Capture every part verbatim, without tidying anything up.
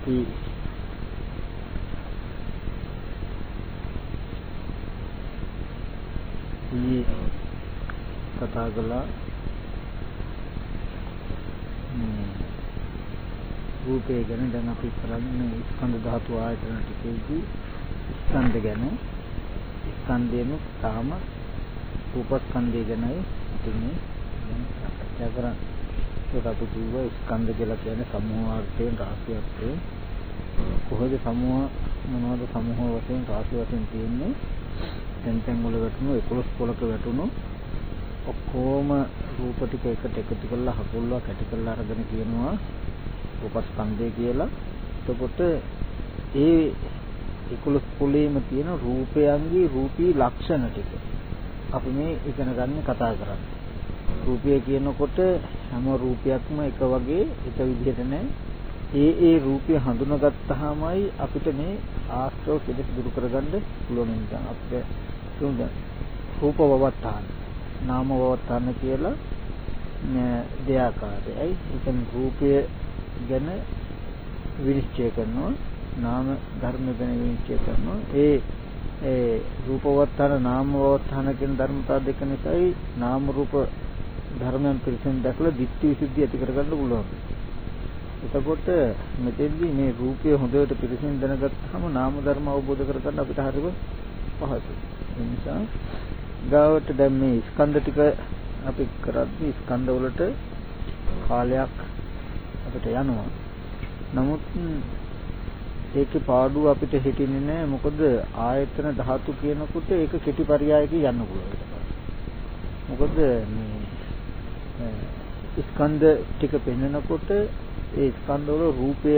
අපි ඊ කතා කළා රූපේ ගැන. දැන් අපි කරන්නේ ස්කන්ධ ධාතු ආයතන ටිකේදී ස්කන්ධ ගැන. ස්කන්ධයම තාම රූපස්කන්ධය ගැනයි අපි මේ සාකච්ඡා කරන්නේ. ඒක අපි කිව්වා ස්කන්ධ කියලා කියන්නේ සමූහාර්ථයෙන් රාශියත්වයෙන්. කොහොමද සමූහ මොනවද සමූහ වශයෙන් රාශි වශයෙන් තියෙන්නේ? තැන් තැන් වල වැටුණු එකොළොස් පොලක වැටුණු ඔක්කොම රූප ටික එකට එකතු කරලා හකුල්ලා කැටි කරලා අරගෙන කියනවා රූපස්කන්ධය කියලා. එතකොට ඒ එකොළොස් පොලේම තියෙන රූපයන්ගේ රූපී ලක්ෂණ ටික අපි මේ ඉගෙන ගන්න කතා කරන්නේ. රූපය කියනකොට හැම රූපයක්ම එක වගේ එක විදිහට නැහැ. ඒ ඒ රූපය හඳුනාගත්තාමයි අපිට මේ ආශ්‍රව කෙලෙස් දුරු කරගන්න පුළුවන් නිසා අපිට තුන්ද රූප වවත්තාන නාම වවත්තාන කියලා දෙආකාරයි. ඒ කියන්නේ රූපය ගැන විනිශ්චය කරනවා, නාම ධර්ම ගැන විනිශ්චය කරනවා. ඒ ඒ රූපවත්තාන නාම වවත්තාන කියන ධර්මතා දෙක නිසායි නාම රූප ධර්මයන් පිරිසිදු දැකලා ditthi visuddhi ඇති කරගන්න පුළුවන්. එතකොට මෙතෙන්දී මේ රූපය හොඳට පිරිසිදු දැනගත්තාම නාම ධර්ම අවබෝධ කරගන්න අපිට හරිම පහසුයි. ඒ නිසා ගාවට දැන් මේ ස්කන්ධ ටික අපි කරද්දී ස්කන්ධ වලට කාලයක් අපිට යනවා. නමුත් ඒකේ පාඩුව අපිට හිතෙන්නේ නැහැ. මොකද ආයතන ධාතු කියනකොට ඒක කෙටි පරියායකින් යන්න පුළුවන්. මොකද මේ ස්කන්ධ ටික පෙන්නකොට ඒ ස්කන්ධ වල රූපය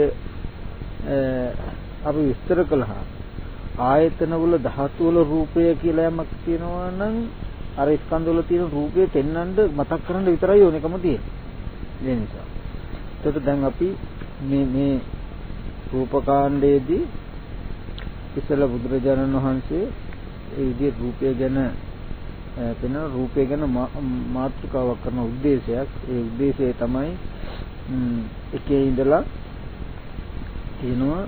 අපි විස්තර කළා. ආයතන වල ධාතු වල රූපය කියලා යමක් තියෙනවා නම් අර ස්කන්ධ වල තියෙන රූපය පෙන්වන්න මතක් කරන්න විතරයි ඕනෙකම තියෙන්නේ. ඒ නිසා. එතකොට දැන් අපි මේ මේ රූපකාණ්ඩයේදී ඉස්සල බුදුරජාණන් වහන්සේ ඒ විදිහේ රූපය ගැන පෙන රූපය ගැන මාතෘකාවක් කරන ಉದ್ದೇಶයක්. ඒ ಉದ್ದೇಶය තමයි එකේ ඉඳලා තියෙනවා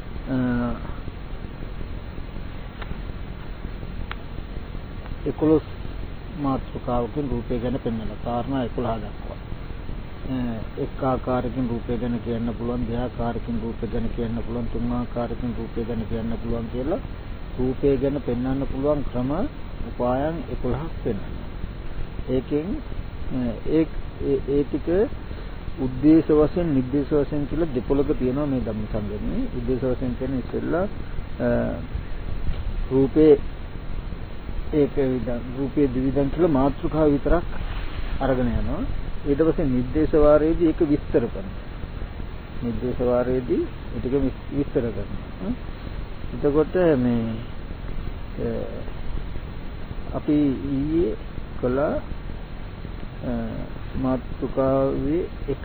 එකොළොස් මාතෘකාවකින් රූපය ගැන පෙන්වලා කාරණා එකොළහ දක්වා. එක් ආකාරයකින් රූපය ගැන කියන්න පුළුවන්, දෙආකාරයකින් රූපය ගැන කියන්න පුළුවන්, තුන් ආකාරයකින් රූපය ගැන කියන්න පුළුවන් කියලා රූපය ගැන පෙන්වන්න පුළුවන් ක්‍රම උපායන් එකොළහක් වෙනවා. ඒකෙන් ඒ ඒ ටික උද්දේශ වශයෙන් නිर्देश වශයෙන් කියලා දෙපොළක තියෙනවා මේ ධම්ම සංගමයේ. උද්දේශ වශයෙන් කියන්නේ ඉස්සෙල්ලා රූපේ ඒක විදන් රූපේ දිවිදන් කියලා මාතෘකාව විතරක් අරගෙන යනවා. ඊට පස්සේ නිर्देश වාරයේදී ඒක විස්තර කරනවා. නිर्देश වාරයේදී ඒක විස්තර කරනවා. එතකොට මේ අපි ඊයේ කළා මාතෘකාවේ එක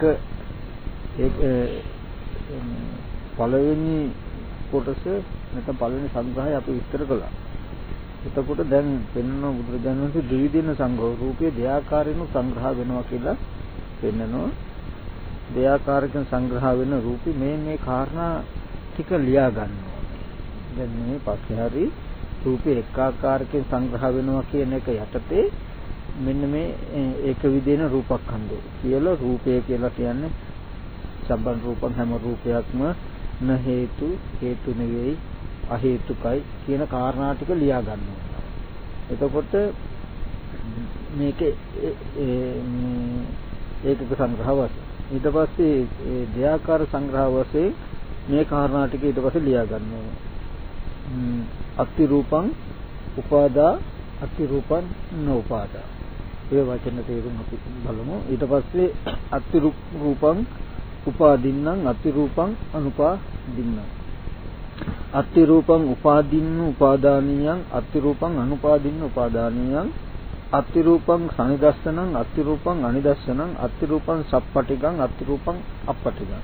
පළවෙනි කොටස නැත්නම් පළවෙනි සංග්‍රහය අපි විස්තර කළා. එතකොට දැන් පෙන්වන බුදුරජාණන් වහන්සේ ද්විදින සංග්‍රහ රූපයේ දෙආකාරයෙන් සංග්‍රහ වෙනවා කියලා පෙන්වනවා. දෙආකාරයෙන් සංග්‍රහ වෙන රූපي මේ මේ කාරණා ටික ලියා ගන්න ඕනේ. දැන් මේ පස්සේ හරි රූපේ එක ආකාරයකින් සංග්‍රහ වෙනවා කියන එක යටතේ මෙන්න මේ ඒක විදින රූපස්කන්ධය කියලා රූපය කියලා කියන්නේ සම්බන් රූපං හැම රූපයක්ම න හේතු හේතු නෙවෙයි අහේතුකයි කියන කාරණා ටික ලියා ගන්න ඕනේ. එතකොට මේකේ ඒකක සංග්‍රහ වශයෙන් ඊට පස්සේ දෙආකාර සංග්‍රහ වශයෙන් මේ කාරණා ටික ඊට පස්සේ ලියා ගන්න ඕනේ. අත්ති රූපං උපාදා අත්ති රූපං නෝපාදා. ඒ වචන තේරුම් අපි බලමු. ඊට පස්සේ අත්ති රූපං උපාදින්නම් අත්ති රූපං අනුපාදින්නම්. අත්ති රූපං උපාදින්න උපාදානියං අත්ති රූපං අනුපාදින්න උපාදානියං අත්ති රූපං සනිදස්සනං අත්ති රූපං අනිදස්සනං අත්ති රූපං සප්පටිකං අත්ති රූපං අප්පටිකං.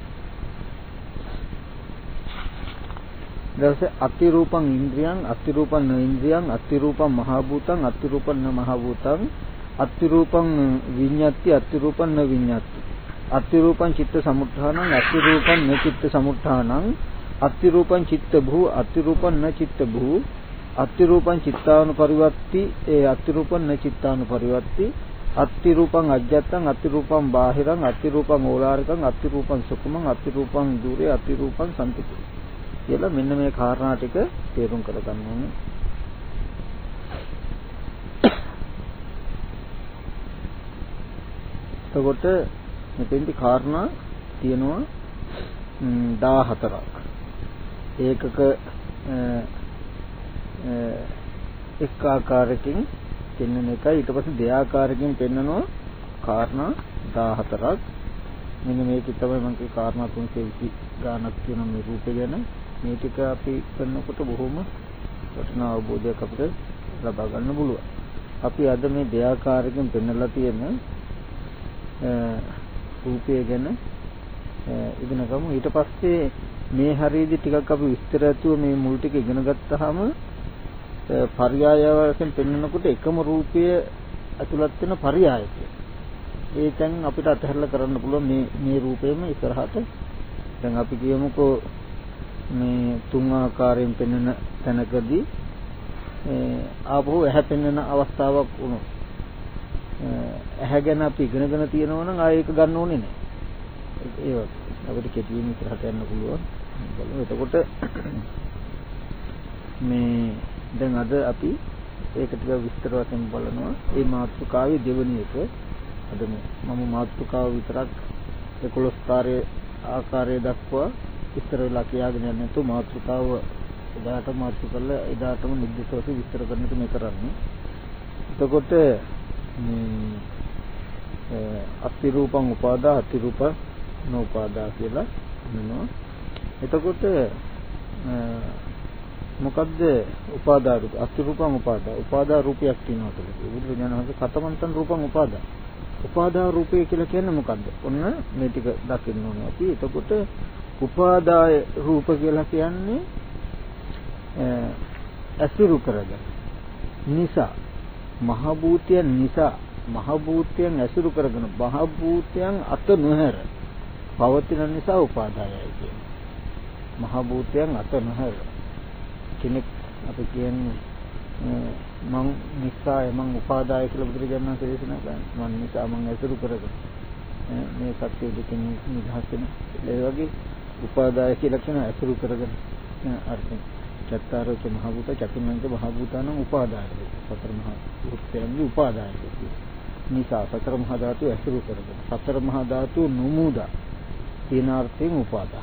ඊට අත්ති රූපං ඉන්ද්‍රියං අත්ති රූපං න ඉන්ද්‍රියං අත්ති රූපං මහ භූතං අත්ති රූපං න මහ භූතං අත්ති රූපං විඤ්ඤාති අත්ති රූපං න විඤ්ඤාති. අත්ති රූපං චිත්ත සමුත්ථානං අත්ති රූපං න චිත්ත සමුත්ථානං අත්ති රූපං චිත්ත භූ අත්ති රූපං න චිත්ත භූ අත්ති රූපං චිත්තානුපරිවර්ති ඒ අත්ති රූපං න චිත්තානුපරිවර්ති අත්ති රූපං අජ්ජත්තං අත්ති රූපං බාහිරං අත්ති රූපං ඕලාරිකං අත්ති රූපං සුකුමං අත්ති රූපං දුරේ අත්ති රූපං සම්පති කියලා මෙන්න මේ කාරණා ටික තේරුම් කරගන්න ඕනේ. එතකොට මෙතෙන්දි කාරණා තියෙනවා දාහතරක්. ඒකක එක් ආකාරයකින් පෙන්වන එකයි ඊට පස්සේ දෙආකාරයකින් පෙන්වනවා කාරණා දාහතරක්. මෙන්න මේක තමයි මම කිය කාරණා තුනසේ විසි ගානක් තියෙන මේ රූපය ගැන. මේ ටික අපි කරනකොට බොහොම වටිනා අවබෝධයක් අපිට ලබා ගන්න පුළුවන්. අපි අද මේ දෙආකාරයකින් පෙන්වලා තියෙන රූපය ගැන ඉගෙන ගමු. ඊට පස්සේ මේ හරියදී ටිකක් අපි විස්තර ඇතුව මේ මුල් ටික ඉගෙන ගත්තාම පර්යාය වශයෙන් පෙන්වනකොට එකම රූපය ඇතුළත් වෙන පර්යායය. ඒ දැන් අපිට අතහැරලා කරන්න පුළුවන් මේ මේ රූපෙම ඉස්සරහට. දැන් අපි කියමුකෝ මේ තුන් ආකාරයෙන් පෙන්වන තැනකදී ආපහු ඇහැ පෙන්වන අවස්ථාවක් වුණොත් ඇහැ ගැන අපි ඉගෙනගෙන තියෙනවා නම් ආයෙ ඒක ගන්න ඕනේ නැහැ. ඒක අපිට කෙටියෙන් ඉස්සරහට යන්න පුළුවන්. බලමු. එතකොට මේ දැන් අද අපි ඒක ටික විස්තර වශයෙන් බලනවා. මේ මාතෘකාවේ දෙවෙනි එක අද මම මාතෘකාව විතරක් එකොළොස් ආකාරය දක්වා විස්තර වෙලා කියාගෙන යන්නේ නැතු මාතෘකාව එදාට මාතෘක කරලා එදාටම නිර්දිෂ්ටව විස්තර කරන්න එක මේ කරන්නේ. එතකොට මේ අත්ති රූපං උපාදා අත්ති රූප නෝපාදා කියලා කියනවා. එතකොට මොකද්ද උපාදා රූප? අත්ති රූපං උපාදා. උපාදා රූපයක් තියෙනවා කියලා. බුදුරජාණන් වහන්සේ කතමන්තං රූපං උපාදා. උපාදා රූපය කියලා කියන්නේ මොකද්ද? ඔන්න මේ ටික දකින්න ඕනේ අපි. එතකොට උපාදාය රූප කියලා කියන්නේ අසුරු කරගෙන නිසා මහ භූතයන් නිසා මහ භූතයන් ඇසුරු කරගෙන මහ භූතයන් අත නොහැර පවතින නිසා උපාදායයි කියන්නේ. මහ භූතයන් අත නොහැර කෙනෙක් අපි කියන්නේ මං නිසාය මං උපාදාය කියලා බුදුරජාණන් වහන්සේ දේශනා කරනවා. මං නිසා මං ඇසුරු කරගෙන මේ සත්‍ය දෙකෙන් නිදහස් වෙන. ඒ වගේ උපාදාය කියලා කියන ඇසුරු කරගෙන අර්ථයෙන් චත්තාරෝච මහ භූත චතුර්ණංච මහ භූතානං උපාදාය. සතර මහා භූතයන්ගේ උපාදාය නිසා සතර මහා ධාතු ඇසුරු කරගෙන සතර මහා ධාතු නුමුදා කියන අර්ථයෙන් උපාදා.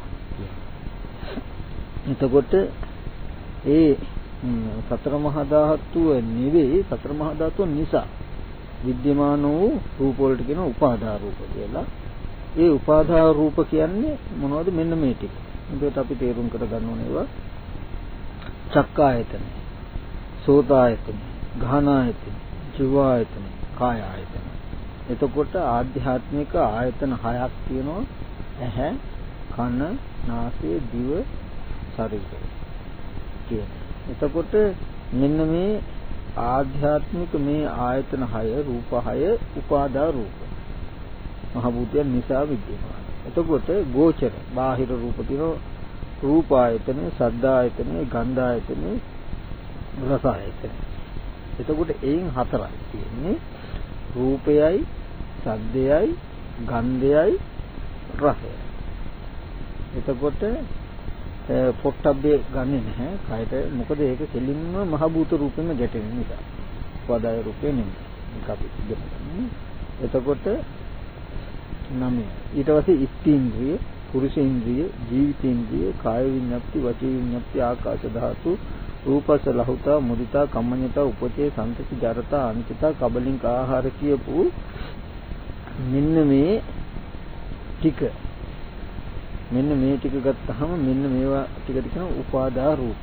එතකොට ඒ සතර මහා ධාතුව නෙවෙයි සතර මහා ධාතුව නිසා විද්‍යමාන වූ රූප වලට කියන උපාදා රූප කියලා. ඒ උපාදා රූප කියන්නේ මොනවද? මෙන්න මේ ටික. එතකොට අපි තේරුම් කරගන්න ඕනේ ඒවා චක්කායතන, සෝතායතන, ගාහනායතන, ජීවායතන, කායායතන. එතකොට ආධ්‍යාත්මික ආයතන හයක් තියෙනවා. ඇහැ, කන, නාසය, දිව, ශරීරය කියන. එතකොට මෙන්න මේ ආධ්‍යාත්මික මේ ආයතන හය රූප හය උපාදා රූප මහ භූතයන් නිසා විද්‍යමාන. එතකොට ගෝචර බාහිර රූප තියෙනවා. රූප ආයතන, ශබ්ද ආයතන, ගන්ධ ආයතන, රස ආයතන. එතකොට එයින් හතරයි තියෙන්නේ. රූපයයි, ශබ්දයයි, ගන්ධයයි, රසයයි. එතකොට පොට්ටබ්බේ ගන්නෙ නැහැ කයට. මොකද ඒක කෙලින්ම මහ භූත රූපෙම ගැටෙන නිසා. උපාදාය රූපේ නෙමෙයි. ඒක අපි ඉගෙනගන්න. එතකොට නම ඊට පස්සේ ඉස්තින්ද්‍රිය, පුරුෂේන්ද්‍රිය, ජීවිතේන්ද්‍රිය, කාය විඤ්ඤාප්ති, වචී විඤ්ඤාප්ති, ආකාශ ධාතු, රූපස ලහුතා, මුදිතා, කම්මඤ්ඤතා, උපචේ, සම්පති, ජරතා, අනිත්‍යතා, කබලින්ක ආහාර කියපු මෙන්න මේ ටික මෙන්න මේ ටික ගත්තාම මෙන්න මේවා ටිකට කියන උපාදා රූප.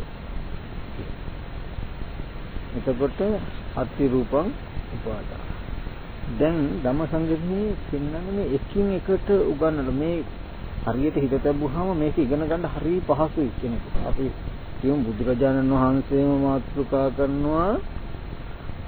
එතකොට අත්ති රූපං උපාදා. දැන් ධම්මසංගමයේ පෙන්වන්නේ මේ එකින් එකට උගන්වන මේ හරියට හිත තබුවාම මේක ඉගෙන ගන්න හරිය පහසුයි කෙනෙකුට. අපි කියමු බුදුරජාණන් වහන්සේම මාතෘකා කරනවා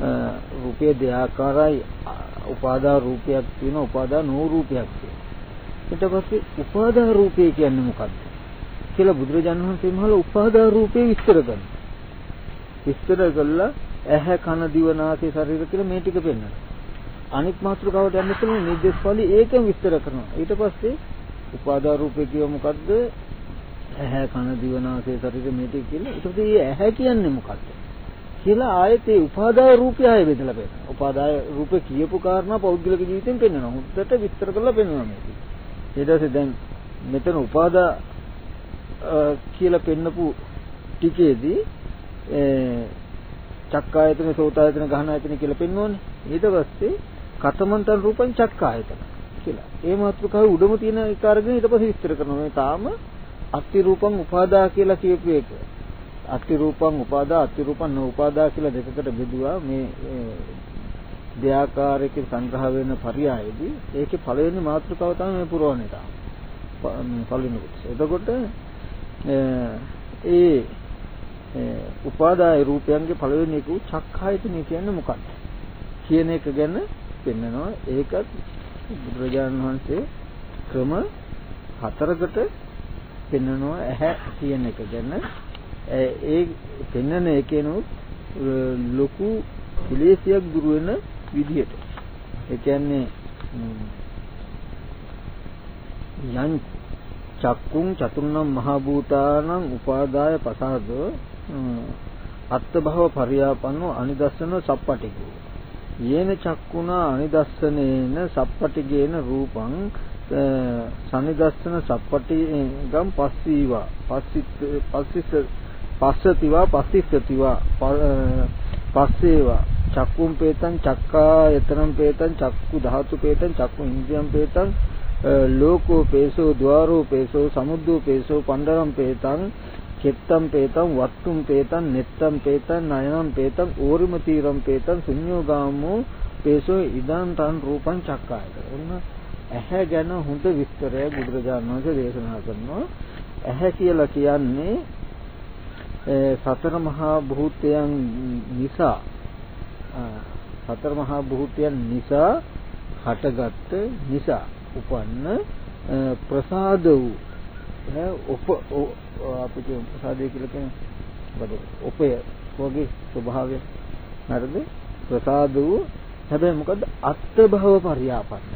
රූපයේ දෙආකාරයි උපාදා රූපයක් තියෙනවා උපාදා නෝ රූපයක් තියෙනවා. ඊට පස්සේ උපාදාන රූපය කියන්නේ මොකක්ද කියලා බුදුරජාණන් වහන්සේ මහල උපාදාන රූපේ විස්තර කරනවා. විස්තර කළා ඇහැ කන දිව නාසය ශරීර කියලා මේ ටික පෙන්නනවා. අනිත් මාත්‍රකාවට යන්න ඉස්සෙල්ලා නිර්දේශපාලි ඒකම විස්තර කරනවා. ඊට පස්සේ උපාදාන රූපේ කියව මොකද්ද? ඇහැ කන දිව නාසය ශරීර මේ ටික කියලා. ඊට පස්සේ මේ ඇහැ කියන්නේ මොකද්ද කියලා ආයෙත් ඒ උපාදාන රූපය ආයෙ බෙදලා පෙන්නනවා. උපාදාන රූපේ කියපු කාරණා පෞද්ගලික ජීවිතෙන් පෙන්නනවා. හුද්දට විස්තර කරලා පෙන්නනවා මේක. ඊට පස්සේ දැන් මෙතන උපාදා කියලා පෙන්නපු ටිකේදී චක්කායතන සෝතායතන ගහනායතන කියලා පෙන්වන්නේ. ඊට පස්සේ කතමන්තන් රූපං චක්කායතන කියලා. ඒ මාතෘකාවේ උඩම තියෙන එක අරගෙන ඊට පස්සේ විස්තර කරනවා. මේ තාම අත්ති රූපං උපාදා කියලා කියපු එක. අත්ති රූපං උපාදා අත්ති රූපං නෝඋපාදා කියලා දෙකකට බෙදුවා. මේ දෙආකාරයකින් සංග්‍රහ වෙන පරියායේදී ඒකේ පළවෙනි මාතෘකාව තමයි මේ පුරවන්නේ තාම. පළවෙනි කොටස. එතකොට ඒ උපාදාය රූපයන්ගේ පළවෙනි එක චක්ඛායතනෙ කියන්නේ මොකක්ද කියන එක ගැන පෙන්නනවා. ඒකත් බුදුරජාණන් වහන්සේ ක්‍රම හතරකට පෙන්නනවා ඇහැ කියන එක ගැන. ඒ පෙන්නන එකේනොත් ලොකු ක්ලේශයක් දුර වෙන විදිහට. ඒ කියන්නේ යන් චක්කුං චතුර්ණම් මහ භූතානං උපාදාය පසාද අත්ත භව පරියාපන්නෝ අනිදස්සන සප්පටිකෝ යේන චක්කුණා අනිදස්සනේන සප්පටිගේන රූපං සනිදස්සන සප්පටිගම් පස්සීවා පස්සිත පස්සිස පස්සතිවා පස්සිස්සතිවා පස්සේවා චක්කුම් පේතං චක්කායතනම් පේතං චක්කු ධාතු පේතං චක්කු ඉන්ද්‍රියම් පේතං ලෝකෝ පේසෝ ద్వාරෝ පේසෝ සමුද්දෝ පේසෝ පණ්ඩරම් පේතං චෙත්තම් පේතං වත්තුම් පේතං නෙත්තම් පේතං නයනම් පේතං ඕරිම තීරම් පේතං ශුඤ්ඤෝගාමෝ පේසෝ ඉදං තං රූපං චක්කායත. ඔන්න ඇහැ ගැන හොඳ විස්තරය බුදුරජාණන් වහන්සේ දේශනා කරනවා. ඇහැ කියලා කියන්නේ සතර මහා භූතයන් නිසා සතර මහා භූතයන් නිසා හටගත් නිසා උපන්න ප්‍රසාද වූ උප අපිට ප්‍රසාදය කියලා කියන්නේ මොකද? උපය වගේ ස්වභාවය. හරිද? ප්‍රසාද වූ හැබැයි මොකද? අත්ත් භව පරියාපන්න.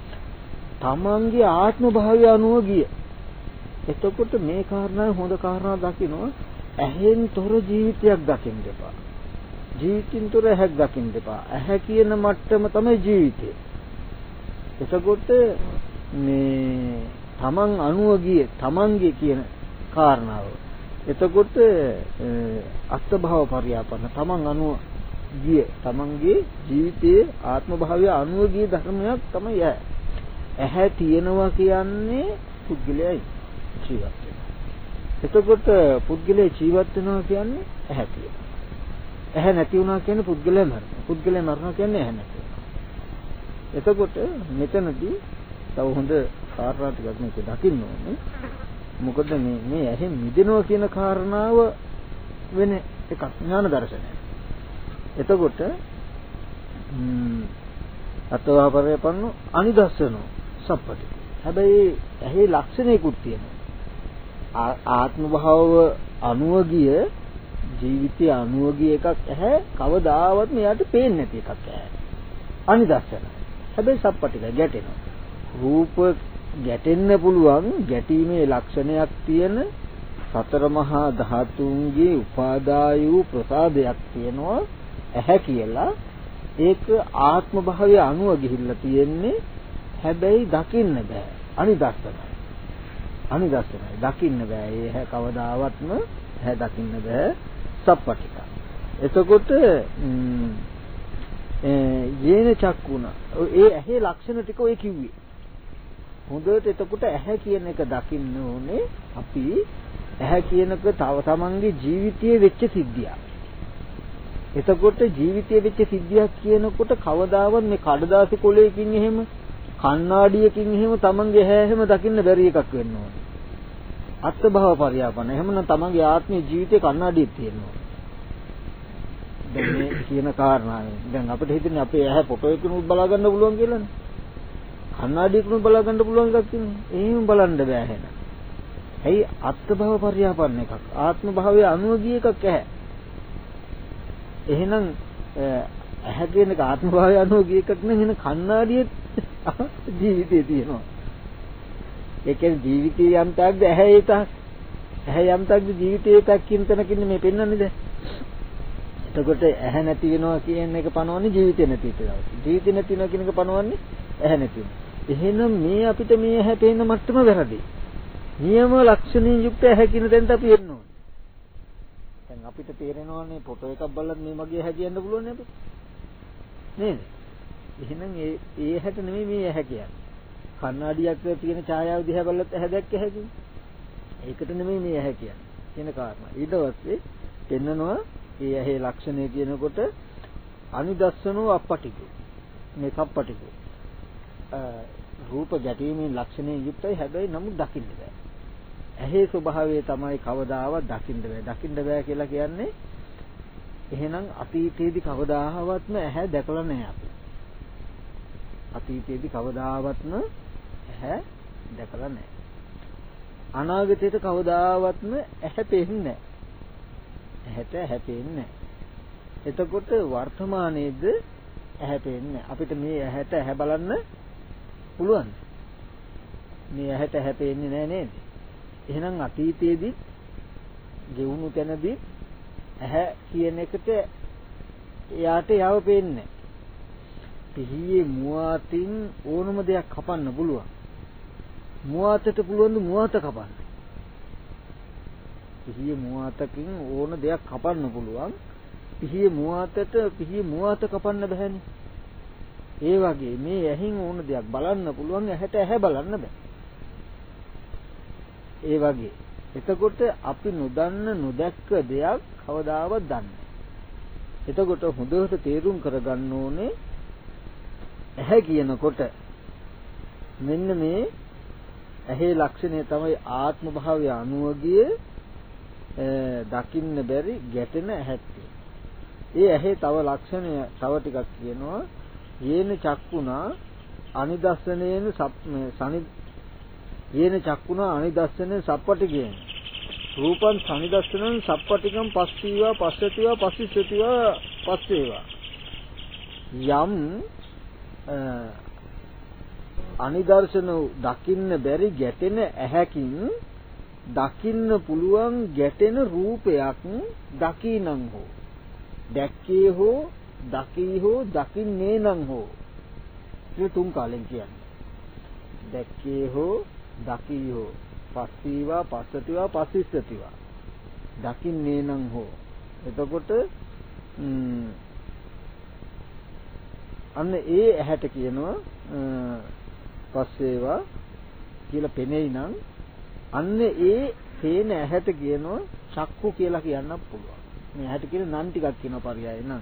තමන්ගේ ආත්ම භාවය අනුව ගිය. එතකොට මේ කාරණාව හොඳ කාරණා දකින්න ඇහෙන් තොර ජීවිතයක් දකින්න එපා. ජීවිතින් තොර ඇහක් දකින්න එපා. ඇහැ කියන මට්ටම තමයි ජීවිතය. එතකොට මේ තමන් අනුව ගියේ තමන්ගේ කියන කාරණාව. එතකොට අත්භව පරියාපන්න තමන් අනුව ගියේ තමන්ගේ ජීවිතයේ ආත්ම භාවය අනුව ගිය ධර්මයක් තමයි ඇහැ. ඇහැ තියෙනවා කියන්නේ පුද්ගලයයි ජීවත් වෙනවා. එතකොට පුද්ගලයා ජීවත් වෙනවා කියන්නේ ඇහැ තියෙනවා. ඇහැ නැති වුණා කියන්නේ පුද්ගලයා මරනවා. පුද්ගලයා මරනවා කියන්නේ ඇහැ නැති වෙනවා. එතකොට මෙතනදී තව හොඳ කාරණා ටිකක් මේක දකින්න ඕනේ. මොකද මේ මේ ඇහෙන් මිදෙනවා කියන කාරණාව වෙන එකක් ඥාන දර්ශනය. එතකොට අත්වාපරය පන්නු අනිදස්සනෝ සප්පටි. හැබැයි ඇහි ලක්ෂණයකුත් තියෙනවා. ආත්ම භාව අනුව ගිය ජීවිතය අනුව ගිය එකක් ඇහැ කවදාවත් මෙයාට පේන්නේ නැති එකක් ඇහැ. අනිදස්සන. හැබැයි සප්පටික ගැටෙනවා. රූප ගැටෙන්න පුළුවන් ගැටීමේ ලක්ෂණයක් තියෙන සතර මහා ධාතුන්ගේ උපාදාය ප්‍රසාදයක් තියෙනවා ඇහැ කියලා. ඒක ආත්ම භාවය අනුව ගිහිල්ලා තියෙන්නේ. හැබැයි දකින්න බෑ. අනිදස්සනයි. අනිදස්සනයි. දකින්න බෑ. ඒ හැ කවදාවත්ම හැ දකින්න බෑ. සප්පටික. එතකොට යේන චක්කුණ ඒ ඇහි ලක්ෂණ ටික ඔය කිව්වේ. හොඳට එතකොට ඇහැ කියන එක දකින්න ඕනේ අපි. ඇහැ කියනක තව තමන්ගේ ජීවිතයේ වෙච්ච සිද්ධියක්. එතකොට ජීවිතයේ වෙච්ච සිද්ධියක් කියනකොට කවදාවත් මේ කඩදාසි කොලයකින් එහෙම කණ්ණාඩියකින් එහෙම තමන්ගේ ඇහැ එහෙම දකින්න බැරි එකක් වෙන්න ඕනේ. අත්භව පරියාපන. එහෙමනම් තමන්ගේ ආත්මීය ජීවිතේ කණ්ණාඩියක් තියෙනවා. දැන් මේ කියන කාරණාවෙන් දැන් අපිට හිතන්නේ අපේ ඇහැ ෆොටෝ එකකින් බලා ගන්න පුළුවන් කියලානේ. කණ්ණාඩියකුම බලා ගන්න පුළුවන් එකක් තියෙනවා. එහෙම බලන්න බෑ එහෙනම්. ඇයි අත්භව පරියාපන්න එකක්. ආත්ම භාවයේ අනුව ගිය එකක් ඇහැ. එහෙනම් ඇහැ කියන එක ආත්ම භාවයේ අනුව ගිය එකක් නම් එහෙනම් කණ්ණාඩියේ ජීවිතේ තියෙනවා. ඒ කියන්නේ ජීවිතයේ යම් තාක්ද ඇහැ ඒ තාක්. ඇහැ යම් තාක්ද ජීවිතයේ තාක් කියන තැනකින් මේ පෙන්වන්නේ දැන්. එතකොට ඇහැ නැති වෙනවා කියන එක පනවන්නේ ජීවිතේ නැති වෙනවා. ජීවිතේ නැති වෙනවා කියන එක පනවන්නේ ඇහැ නැති වෙනවා. එහෙනම් මේ අපිට මේ ඇහැ පේන මට්ටම වැරදි. නියම ලක්ෂණයෙන් යුක්ත ඇහැ කියන තැනට අපි එන්න ඕනේ. දැන් අපිට තේරෙනවානේ ෆොටෝ එකක් බලලා මේ මගේ ඇහැ කියන්න පුළුවන් නේ අපිට. නේද? එහෙනම් ඒ ඒ ඇහැට නෙමෙයි මේ ඇහැ කියන්නේ. කණ්ණාඩියක් තියෙන ඡායාව දිහා බලලත් ඇහැ දැක්ක හැකියි. ඒකට නෙමෙයි මේ ඇහැ කියන්නේ. කියන කාරණා. ඊට පස්සේ පෙන්නනවා ඒ ඇහි ලක්ෂණය කියනකොට අනිදස්සනෝ අපපටිකෝ. මේ සප්පටිකෝ. රූප ගැටීමේ ලක්ෂණයෙන් යුක්තයි හැබැයි නමුත් දකින්න බෑ. ඇහි ස්වභාවය තමයි කවදාවත් දකින්න බෑ. දකින්න බෑ කියලා කියන්නේ එහෙනම් අතීතයේදී කවදාහවත්ම ඇහැ දැකලා නැහැ අපි. අතීතයේදී කවදාවත්ම ඇහැ දැකලා නැහැ. අනාගතයේදී කවදාවත්ම ඇහැ පෙන්නේ නැහැ. ඇහැට ඇහැ පෙන්නේ නැහැ. එතකොට වර්තමානයේද ඇහැ පෙන්නේ නැහැ. අපිට මේ ඇහැට ඇහැ බලන්න පුළුවන්. මේ ඇහැට ඇහැ පෙන්නේ නැහැ නේද? එහෙනම් අතීතයේදී ගෙවුණු තැනදී ඇහැ කියන එකට එයාට යව පෙන්නේ නැහැ. පිහියේ මුවාතින් ඕනම දෙයක් කපන්න පුළුවන්. මුවාතට පුළුවන් මුවාත කපන්න. පිහියේ මුවාතකින් ඕන දෙයක් කපන්න පුළුවන්. පිහියේ මුවාතට පිහියේ මුවාත කපන්න බෑනේ. ඒ වගේ මේ ඇහින් ඕන දෙයක් බලන්න පුළුවන් ඇහැට ඇහැ බලන්න බෑ. ඒ වගේ. එතකොට අපි නොදන්න නොදැක්ක දෙයක් කවදාවත් දන්නේ. එතකොට හොඳට තේරුම් කරගන්න ඕනේ ඇහැ කියනකොට මෙන්න මේ ඇහි ලක්ෂණය තමයි ආත්ම භාවය අනුවගිය දකින්න බැරි ගැටෙන ඇහත්. ඒ ඇහි තව ලක්ෂණය තව ටිකක් කියනවා යේන චක්කුණා අනිදස්සනේන සනි යේන චක්කුණා අනිදස්සනේ සප්පටිකේන රූපං සනිදස්සනං සප්පටිකං පස්සීවා පස්සතිවා පස්සිස්සතිවා පස්සේවා යම් අනිදර්ශන දකින්න බැරි ගැටෙන ඇහැකින් දකින්න පුළුවන් ගැටෙන රූපයක් දකිනං හෝ දැක්කේ හෝ දකී හෝ දකින්නේ නම් හෝ මේ තුන් කාලෙන් කියන්නේ දැක්කේ හෝ දකී හෝ පස්සීවා පස්සතිවා පස්සිස්සතිවා දකින්නේ නම් හෝ එතකොට අන්න ඒ ඇහැට කියනවා පස්සේවා කියලා පෙනෙයි නම් අන්න ඒ පේන ඇහැට කියනවා චක්කු කියලා කියන්න පුළුවන්. මේ ඇහැට කියන නම් ටිකක් කියන පරයය නම්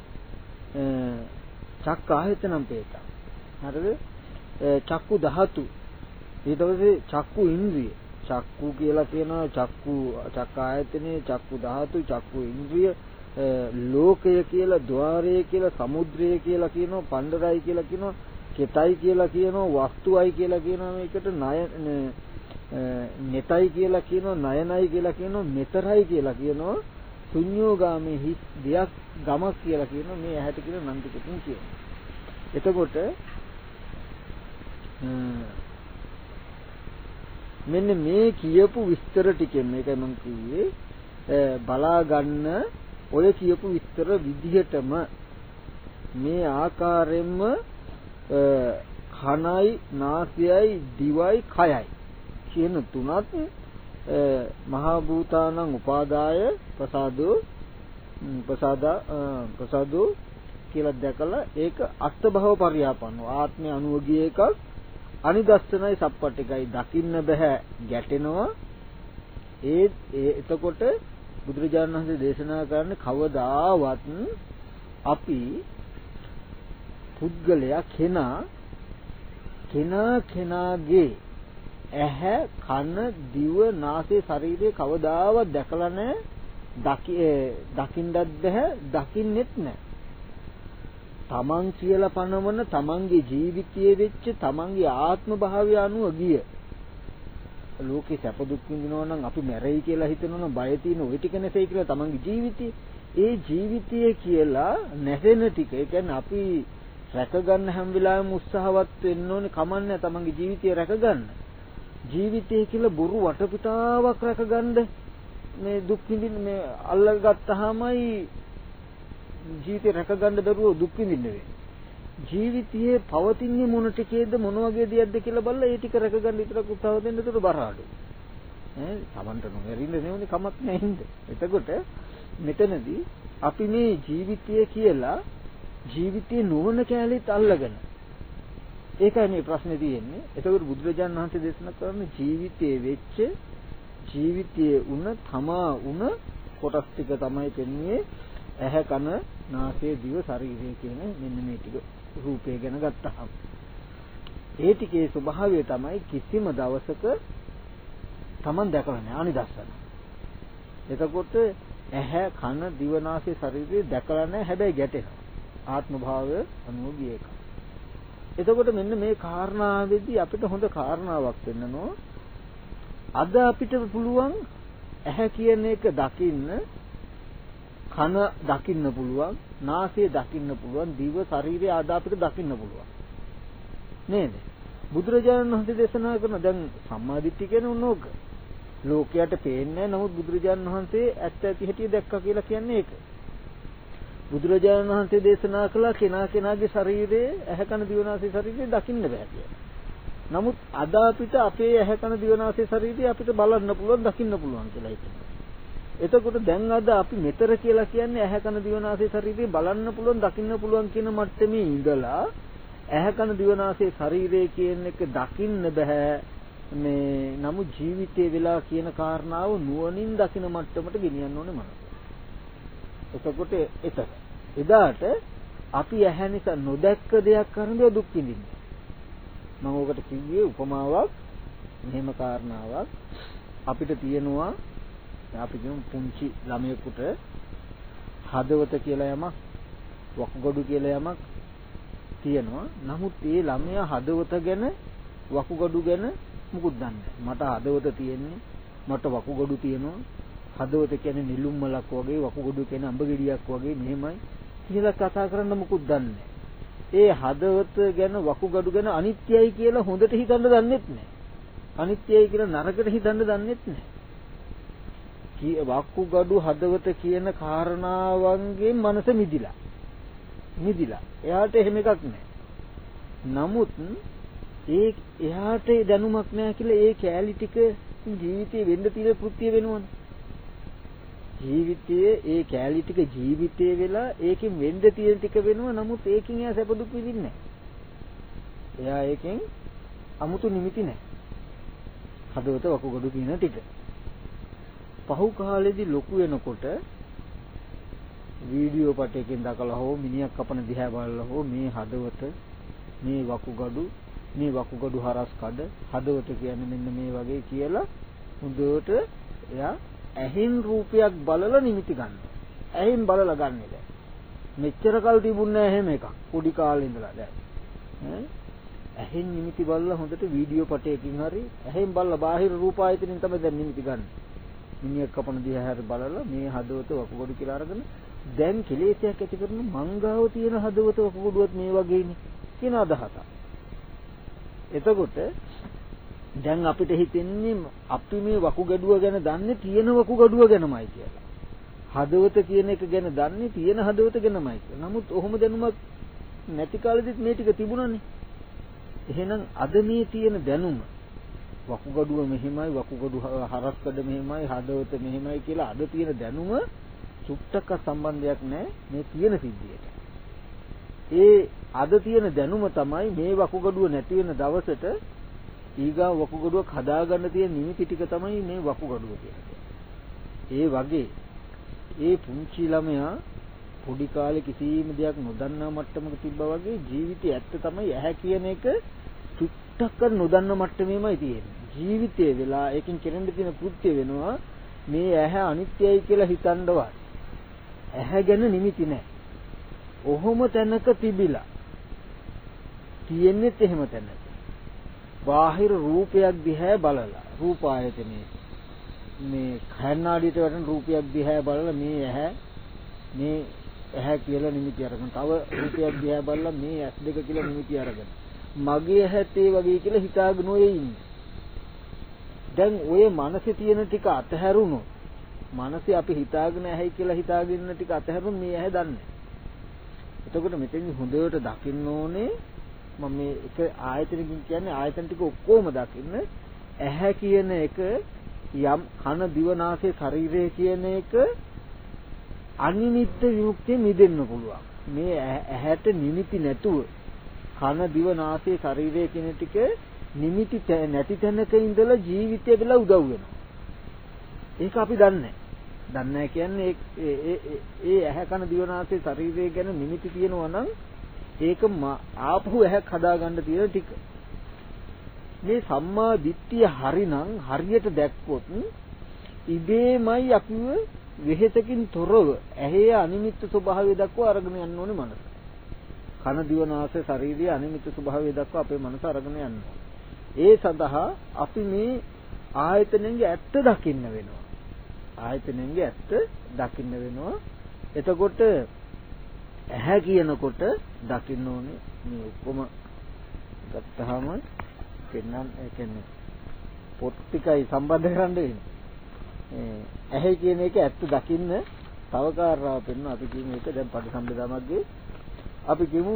චක්ක ආයතනම් පේත. හරිද? චක්කු ධාතු. ඊට පස්සේ චක්කු ඉන්ද්‍රිය. චක්කු කියලා කියනවා චක්කු චක්ක ආයතනේ චක්කු ධාතු චක්කු ඉන්ද්‍රිය ලෝකය කියලා ద్వාරය කියලා සමුද්‍රය කියලා කියනවා පණ්ඩරයි කියලා කියනවා කෙතයි කියලා කියනවා වස්තුවයි කියලා කියනවා මේකට ණය නෙතයි කියලා කියනවා ණයනයි කියලා කියනවා මෙතරයි කියලා කියනවා ශුන්‍යෝගාමී හිස් දෙයක් ගමක් කියලා කියනවා මේ ඇහැට කියන නම් ටිකකින් කියනවා. එතකොට මෙන්න මේ කියපු විස්තර ටිකෙන් මේකයි මම කිව්වේ බලා ගන්න ඔය කියපු විස්තර විදිහටම මේ ආකාරයෙන්ම කනයි නාසයයි දිවයි කයයි කියන තුනත් මහා භූතානං උපාදාය ප්‍රසාදෝ ප්‍රසාදා ප්‍රසාදෝ කියලා දැකලා ඒක අත්භව පරියාපන්නෝ ආත්මය අනුවගිය එකක් අනිදස්සනයි සප්පටිකයි දකින්න බෑ ගැටෙනවා ඒ එතකොට බුදුරජාණන් වහන්සේ දේශනා කරන්නේ කවදාවත් අපි පුද්ගලයා කෙනා කෙනා කෙනාගේ ඇහැ කන දිව නාසය ශරීරය කවදාවත් දැකලා නැහැ දකින්නත් බෑ දකින්නෙත් නැහැ තමන් කියලා පනවන තමන්ගේ ජීවිතයේ වෙච්ච තමන්ගේ ආත්ම භාවය අනුව ගිය ලෝකේ සැප දුක් විඳිනවා නම් අපි මැරෙයි කියලා හිතනවා නම් බය තියෙන ওই ටික නැසෙයි කියලා තමන්ගේ ජීවිතය ඒ ජීවිතය කියලා නැසෙන ටික ඒ කියන්නේ අපි රැකගන්න හැම වෙලාවෙම උත්සාහවත් වෙන්න ඕනේ කමන්නේ තමන්ගේ ජීවිතය රැකගන්න ජීවිතය කියලා බොරු වටපිටාවක් රැකගන්න මේ දුක් විඳින්න මේ අල්ලගත්තාමයි ජීවිතේ රැකගන්න දරුවෝ දුක් විඳින්න වෙන්නේ. ජීවිතයේ පවතින්නේ මොන ටිකේද මොන වගේ දෙයක්ද කියලා බලලා ඒ ටික රැකගන්න විතරක් උත්සාහ දෙන්න උතර බර අඩු. ඈ Tamanට නොමරින්න නෙවෙයි කමක් නැහැ හින්ද. එතකොට මෙතනදී අපි මේ ජීවිතය කියලා ජීවිතයේ නොවන කැලෙත් අල්ලගෙන ඒකයි මේ ප්‍රශ්නේ තියෙන්නේ. එතකොට බුදුරජාණන් වහන්සේ දේශනා කරන ජීවිතයේ වෙච්ච ජීවිතයේ උන තමා උන කොටස් ටික තමයි පෙන්වන්නේ ඇහැ කන නාසය දිව ශරීරය කියන මෙන්න මේ ටික රූපය ගැන ගත්තහම ඒ ටිකේ ස්වභාවය තමයි කිසිම දවසක Taman දැකලා නැහැ අනිදස්සන. එතකොට ඇහැ කන දිව නාසය ශරීරය දැකලා නැහැ හැබැයි ගැටෙනවා. ආත්ම භාවය අනුව ගිය එක. එතකොට මෙන්න මේ කාරණාවේදී අපිට හොඳ කාරණාවක් වෙන්නනෝ අද අපිට පුළුවන් ඇහැ කියන එක දකින්න කන දකින්න පුළුවන් නාසය දකින්න පුළුවන් දිව ශරීරය ආද අපිට දකින්න පුළුවන් නේද බුදුරජාණන් වහන්සේ දේශනා කරන දැන් සම්මාදිට්ඨිය කියන්නේ උනෝක ලෝකයට පේන්නේ නමුත් බුදුරජාණන් වහන්සේ ඇත්ත ඇති හැටි දැක්කා කියලා කියන්නේ ඒක බුදුරජාණන් වහන්සේ දේශනා කළා කෙනා කෙනාගේ ශරීරයේ ඇහැ කන දිව නාසය ශරීරය දකින්න බෑ කියලා. නමුත් අද අපිට අපේ ඇහැ කන දිව නාසය ශරීරය අපිට බලන්න පුළුවන් දකින්න පුළුවන් කියලා හිතනවා. එතකොට දැන් අද අපි මෙතර කියලා කියන්නේ ඇහැ කන දිව නාසය ශරීරය බලන්න පුළුවන් දකින්න පුළුවන් කියන මට්ටමේ ඉඳලා ඇහැ කන දිව නාසය ශරීරය කියන එක දකින්න බෑ මේ නමුත් ජීවිතේ වෙලා කියන කාරණාව නුවණින් දකින මට්ටමට ගෙනියන්න ඕනේ මනස. එතකොට එතන එදාට අපි ඇහැ නිසා නොදැක්ක දෙයක් කරන්නේ දුක් විඳින්නේ. මම ඔකට කිව්වේ උපමාවක් මෙහෙම කාරණාවක් අපිට තියෙනවා අපි කියමු පුංචි ළමයෙකුට හදවත කියලා යමක් වකුගඩු කියලා යමක් තියෙනවා. නමුත් ඒ ළමයා හදවත ගැන වකුගඩු ගැන මුකුත් දන්නේ නැහැ. මට හදවත තියෙන්නේ මට වකුගඩු තියෙනවා. හදවත කියන්නේ නිලුම් මලක් වගේ වකුගඩු කියන්නේ අඹ ගෙඩියක් වගේ මෙහෙමයි කියලා කතා කරන්න මුකුත් දන්නේ නැහැ. ඒ හදවත ගැන වකුගඩු ගැන අනිත්‍යයි කියලා හොඳට හිතන්න දන්නෙත් නැහැ. අනිත්‍යයි කියලා නරකට හිතන්න දන්නෙත් නැහැ. කී වකුගඩු හදවත කියන කාරණාවන්ගෙන් මනස මිදිලා. මිදිලා. එයාට එහෙම එකක් නැහැ. නමුත් ඒ එයාට දැනුමක් නැහැ කියලා ඒ කෑලි ටික ජීවිතේ වෙන්න තියෙන කෘත්‍ය වෙනවනේ. ජීවිතයේ ඒ කෑලි ටික ජීවිතේ වෙලා ඒකෙන් වෙන්න තියෙන ටික වෙනවා. නමුත් ඒකෙන් එයා සැප දුක් විඳින්නේ නැහැ. එයා ඒකෙන් 아무තු නිමිති නැහැ. හදවත වකුගඩු කියන ටික. පහු කාලෙදි ලොකු වෙනකොට වීඩියෝ පටයකින් දැකලා හෝ මිනිහක් කපන දිහා බලලා හෝ මේ හදවත මේ වකුගඩු මේ වකුගඩු හරස් කඩ හදවත කියන්නේ මෙන්න මේ වගේ කියලා හොඳට එයා ඇහෙන් රූපයක් බලලා නිමිති ගන්නවා. ඇහෙන් බලලා ගන්නෙ දැන්. මෙච්චර කල් තිබුණේ නැහැ එහෙම එකක්. පොඩි කාලේ ඉඳලා දැන්. ඈ ඇහෙන් නිමිති බලලා හොඳට වීඩියෝ පටයකින් හරි ඇහෙන් බලලා බාහිර රූප ආයතනෙන් තමයි දැන් නිමිති ගන්න. මිනිහෙක් කපන දිහා හැර බලලා මේ හදවත වකුගඩු කියලා අරගෙන දැන් කෙලෙසයක් ඇති කරන මංගාව තියෙන හදවත වකුගඩුවත් මේ වගේනේ කියන අදහසක්. එතකොට දැන් අපිට හිතෙන්නේ අපි මේ වකුගඩුව ගැන දන්නේ තියෙන වකුගඩුව ගැනමයි කියලා. හදවත කියන එක ගැන දන්නේ තියෙන හදවත ගැනමයි කියලා. නමුත් ඔහොම දැනුමක් නැති කාලෙදිත් මේ ටික තිබුණානේ. එහෙනම් අද මේ තියෙන දැනුම වකුගඩුව මෙහෙමයි වකුගඩු හරස්කඩ මෙහෙමයි හදවත මෙහෙමයි කියලා අද තියෙන දැනුම සුට්ටක සම්බන්ධයක් නැහැ මේ තියෙන සිද්ධියට. ඒ අද තියෙන දැනුම තමයි මේ වකුගඩුව නැති වෙන දවසට ඊගා වකුගඩුවක් හදාගන්න තියෙන නිමිති ටික තමයි මේ වකුගඩුව කියන්නේ. ඒ වගේ ඒ පුංචි ළමයා පොඩි කාලේ කිසිම දෙයක් නොදන්නා මට්ටමක තිබ්බා වගේ ජීවිතයේ ඇත්ත තමයි ඇහැ කියන එක සුට්ටක නොදන්න මට්ටමේමයි තියෙන්නේ. ජීවිතේ වෙලා ඒකෙන් කෙරෙන්න තියෙන කෘත්‍ය වෙනවා මේ ඇහැ අනිත්‍යයි කියලා හිතනවත් ඇහැ ගැන නිමිති නැහැ. ඔහොම තැනක තිබිලා තියෙන්නේ එහෙම තැනක. බාහිර රූපයක් දිහා බලලා රූප ආයතනේ මේ කන්නාඩියට වටෙන රූපයක් දිහා බලලා මේ ඇහැ මේ ඇහැ කියලා නිමිති අරගෙන තව රූපයක් දිහා බලලා මේ ඇස් දෙක කියලා නිමිති අරගෙන මගේ ඇහත් ඒ වගේ කියලා හිතාගෙන ඔය ඉන්නේ. දැන් ඔය මනසේ තියෙන ටික අතහැරුණොත් මනසේ අපි හිතාගෙන ඇහැයි කියලා හිතාගෙන ඉන්න ටික අතහැරුණොත් මේ ඇහැ දන්නේ. එතකොට මෙතෙන් හොඳට දකින්න ඕනේ මම මේ එක ආයතනකින් කියන්නේ ආයතන ටික ඔක්කොම දකින්න ඇහැ කියන එක යම් කන දිව නාසය ශරීරය කියන එක අනිමිත්ත විමුක්තිය මිදෙන්න පුළුවන්. මේ ඇහැට නිමිති නැතුව කන දිව නාසය ශරීරය කියන ටික නිමිති නැති තැනක ඉඳලා ජීවිතය බෙලා උදව් වෙනවා. ඒක අපි දන්නේ. දන්නේ කියන්නේ ඒ ඒ ඇහැ කන දිව නාසය ශරීරය ගැන නිමිති තියෙනවා නම් ඒක ආපහු ඇහැක් හදාගන්න තියෙන ටික. මේ සම්මා දිට්ඨිය හරිනම් හරියට දැක්කොත් ඉබේමයි අපිව වෙහෙසකින් තොරව ඇහි අනිමිත්ත ස්වභාවය දක්වා අරගෙන යන්න ඕනේ මනස. කන දිව නාසය ශරීරයේ අනිමිත්ත ස්වභාවය දක්වා අපේ මනස අරගෙන යන්න ඕනේ. ඒ සඳහා අපි මේ ආයතනෙන්ගේ ඇත්ත දකින්න වෙනවා. ආයතනෙන්ගේ ඇත්ත දකින්න වෙනවා. එතකොට ඇහැ කියනකොට දකින්න ඕනේ මේ ඔක්කොම ගත්තාම පෙන්නම් ඒ කියන්නේ පොත් ටිකයි සම්බන්ධ කරන්න වෙන්නේ. ඇහැ කියන එක ඇත්ත දකින්න තව කාරණාවක් පෙන්වන අපි කියමු ඒක දැන් පටිසම්භිදාමග්ගේ අපි කියමු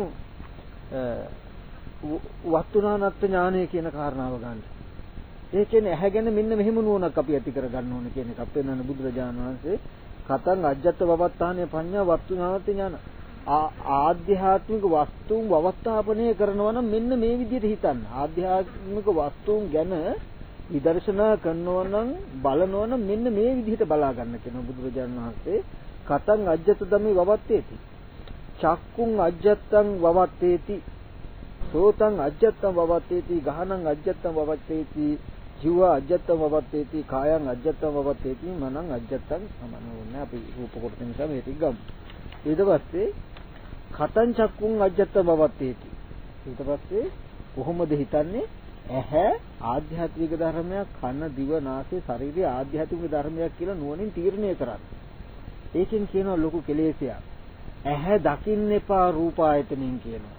වස්තුනානත් ඥානය කියන කාරණාව ගන්න. ඒ කියන්නේ ඇහැ ගැන මෙන්න මෙහෙම නුවණක් අපි ඇති කර ගන්න ඕනේ කියන එකක් පෙන්වන බුදුරජාණන් වහන්සේ කතං අජ්ජත් වවත්තානේ පඤ්ඤා වස්තුනානත් ඥාන ආධ්‍යාත්මික වස්තුන් වවස්ථාපනය කරනවා නම් මෙන්න මේ විදිහට හිතන්න. ආධ්‍යාත්මික වස්තුන් ගැන විදර්ශනා කරනවා නම් බලනවා නම් මෙන්න මේ විදිහට බලා ගන්න කියනවා බුදුරජාණන් වහන්සේ. කතං අජ්ජත ධම්මේ වවත්තේති. චක්කුං අජ්ජත්තං වවත්තේති. සෝතං අජ්ජත්තං වවත්තේති. ගහනං අජ්ජත්තං වවත්තේති. ජීව අජ්ජත්තං වවත්තේති. කායං අජ්ජත්තං වවත්තේති. මනං අජ්ජත්තං සමනෝන්නේ අපි රූප කොටස නිසා මේක ගමු. ඊට පස්සේ කතං චක්කුං අජ්ජත්තං වවත්තේති. ඊට පස්සේ කොහොමද හිතන්නේ? ඇහැ ආධ්‍යාත්මික ධර්මයක්, කන දිව නාසය ශරීරය ආධ්‍යාත්මික ධර්මයක් කියලා නුවණින් තීරණය කරන්න. ඒකෙන් කියනවා ලොකු කෙලෙසයක්. ඇහැ දකින්න එපා රූප ආයතනෙන් කියනවා.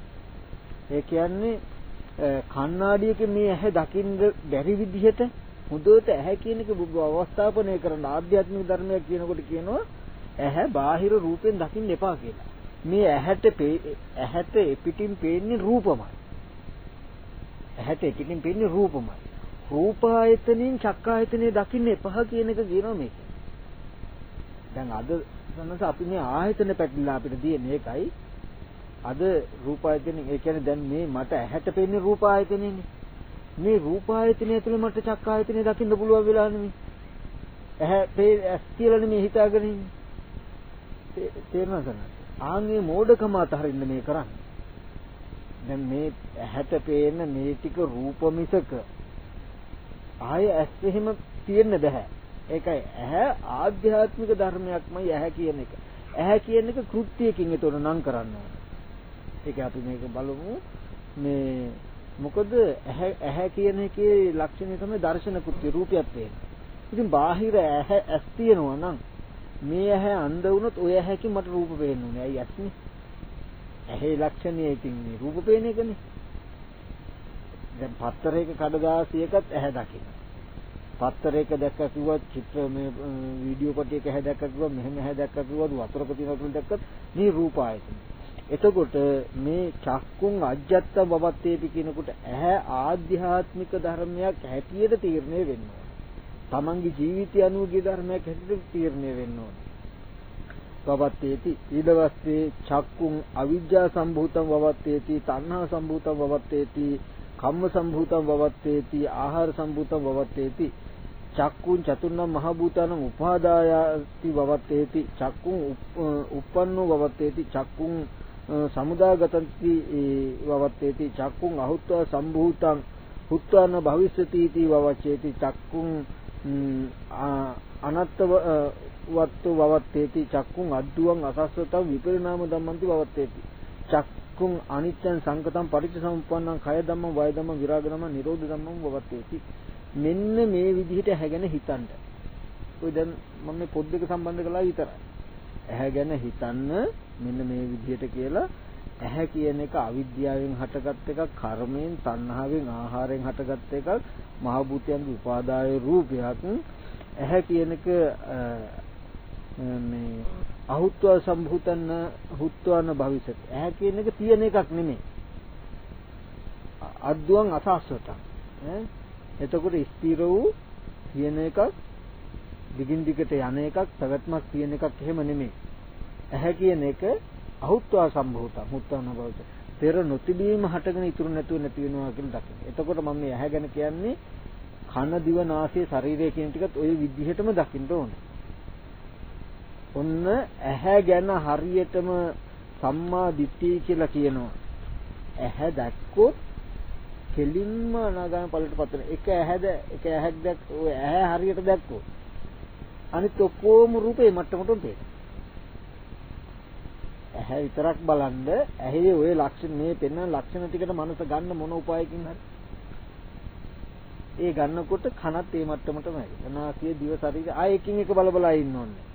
ඒ කියන්නේ කණ්ණාඩියක මේ ඇහැ දකින්න බැරි විදිහට හොඳට ඇහැ කියන එක අවස්ථාපනය කරන ආධ්‍යාත්මික ධර්මයක් කියනකොට කියනවා ඇහැ බාහිර රූපෙන් දකින්න එපා කියලා. මේ ඇහැට ඇහැට පිටින් පේන්නේ රූපමයි. ඇහැට පිටින් පේන්නේ රූපමයි. රූප ආයතනෙන් චක්ක ආයතනෙ දකින්න එපා කියන එක කියනවා මේක. දැන් අද සනස අපි මේ ආයතන පැටලලා අපිට තියෙන එකයි අද රූප ආයතනෙ ඒ කියන්නේ දැන් මේ මට ඇහැට පේන්නේ රූප ආයතනෙනේ. මේ රූප ආයතනය ඇතුලේ මට චක්ක ආයතනෙ දකින්න පුළුවන් වෙලා නෙමෙයි. ඇහැ ඇස් කියලා නෙමෙයි හිතාගෙන ඉන්නේ. තේරෙනවද? ආන්ගේ මෝඩකම අතහරින්න මේ කරන්නේ. දැන් මේ ඇහැට පේන මේ ටික රූප මිසක ආය ඇස් එහෙම තියෙන්න බෑ. ඒකයි ඇහැ ආධ්‍යාත්මික ධර්මයක්මයි ඇහැ කියන එක. ඇහැ කියන එක කෘත්‍යයකින් ඒතොර නම් කරන්න ඕනේ. ඒක අපි මේක බලමු. මේ මොකද ඇහැ ඇහැ කියන එකේ ලක්ෂණය තමයි දර්ශන කෘත්‍ය රූපයක් පේන. ඉතින් බාහිර ඇහැ ඇස් තියෙනවා නම් මේ ඇහැ අන්ධ වුණොත් ඔය ඇහැකින් මට රූප පේන්න ඕනේ. ඇයි ඇස්නේ? ඇහි ලක්ෂණය ඉතින් මේ රූප පේන එකනේ. දැන් පත්තරයක කඩදාසියකත් ඇහැ දකින්න. පත්තරයක දැක්ක කිව්වත් චිත්‍ර මේ වීඩියෝ කොටයක ඇහැ දැක්ක කිව්වත් මෙහෙම ඇහැ දැක්ක කිව්වත් වතුරක තියෙන තුන දැක්කත් මේ රූප ආයතන. එතකොට මේ චක්කුං අජ්ජත්ත වවත්තේපි කියනකොට ඇහැ ආධ්‍යාත්මික ධර්මයක් හැටියට තීරණය වෙන්න ඕන. තමන්ගේ ජීවිතය අනුගේ ධර්මයක් හැටියට තීරණය වෙන්න ඕන. වවත්තේති ඊදවස්සේ චක්කුං අවිජ්ජා සම්භූතං වවත්තේති තණ්හා සම්භූතං වවත්තේති කම්ම සම්භූතං වවත්තේති ආහාර සම්භූතං වවත්තේති චක්කුං චතුර්ණං මහ භූතානං උපාදායති වවත්තේති චක්කුං uppannෝ වවත්තේති චක්කුං සමුදාගතන්ති වවත්තේති චක්කුං අහුත්වා සම්භූතං හුත්වාන භවිෂ්‍යති इति වවච්චේති චක්කුං අනත්තව වත්තු වවත්තේති චක්කුං අද්දුවං අසස්සතං විපරිණාම ධම්මන්ති වවත්තේති චක්කුං අනිච්චං සංකතං පටිච්චසමුප්පන්නං කය ධම්මං වය ධම්මං විරාග ධම්මං නිරෝධ ධම්මං වවත්තේති. මෙන්න මේ විදිහට හැගෙන හිතන්න. ඔය දැන් මම මේ පොත් දෙක සම්බන්ධ කළා විතරයි. ඇහැ ගැන හිතන්න මෙන්න මේ විදිහට කියලා. ඇහැ කියන එක අවිද්‍යාවෙන් හටගත් එකක්, කර්මයෙන්, තණ්හාවෙන්, ආහාරයෙන් හටගත් එකක්, මහ භූතයන්ගේ උපාදාය රූපයක්. ඇහැ කියන එක මේ අහුත්ව සම්භූතන හුත්වන භවිෂත්. ඇහැ කියන එක තියෙන එකක් නෙමෙයි. අද්දුවන් අසස්සතං ඈ එතකොට ස්ථිර වූ තියෙන එකක්, දිගින් දිගට යන එකක්, පැවැත්මක් තියෙන එකක් එහෙම නෙමෙයි. ඇහැ කියන එක අහුත්වා සම්භූතං හුත්වන භවිෂත්. පෙර නොතිබීම හටගෙන ඉතුරු නැතුව නැති වෙනවා කියලා දකින්න. එතකොට මම මේ ඇහැ ගැන කියන්නේ කන දිව නාසය ශරීරය කියන ටිකත් ওই විදිහටම දකින්න ඕනේ. ඔන්න ඇහැ ගැන හරියටම සම්මා දිට්ඨිය කියලා කියනවා. ඇහැ දැක්කොත් කෙලින්ම අනාගාම ඵලයට පත් වෙන. එක ඇහැද එක ඇහැක් දැක් ඔය ඇහැ හරියට දැක්කොත් අනිත් ඔක්කොම රූපේ මට්ටමටම පේනවා. ඇහැ විතරක් බලන්න ඇහි ඔය ලක්ෂණ මේ පෙන්වන ලක්ෂණ ටිකට මනස ගන්න මොන උපායකින් හරි ඒ ගන්නකොට කනත් ඒ මට්ටමටම ඇති. නාසය දිව ශරීරය ආයෙ එකින් එක බල බල ඉන්න ඕනේ.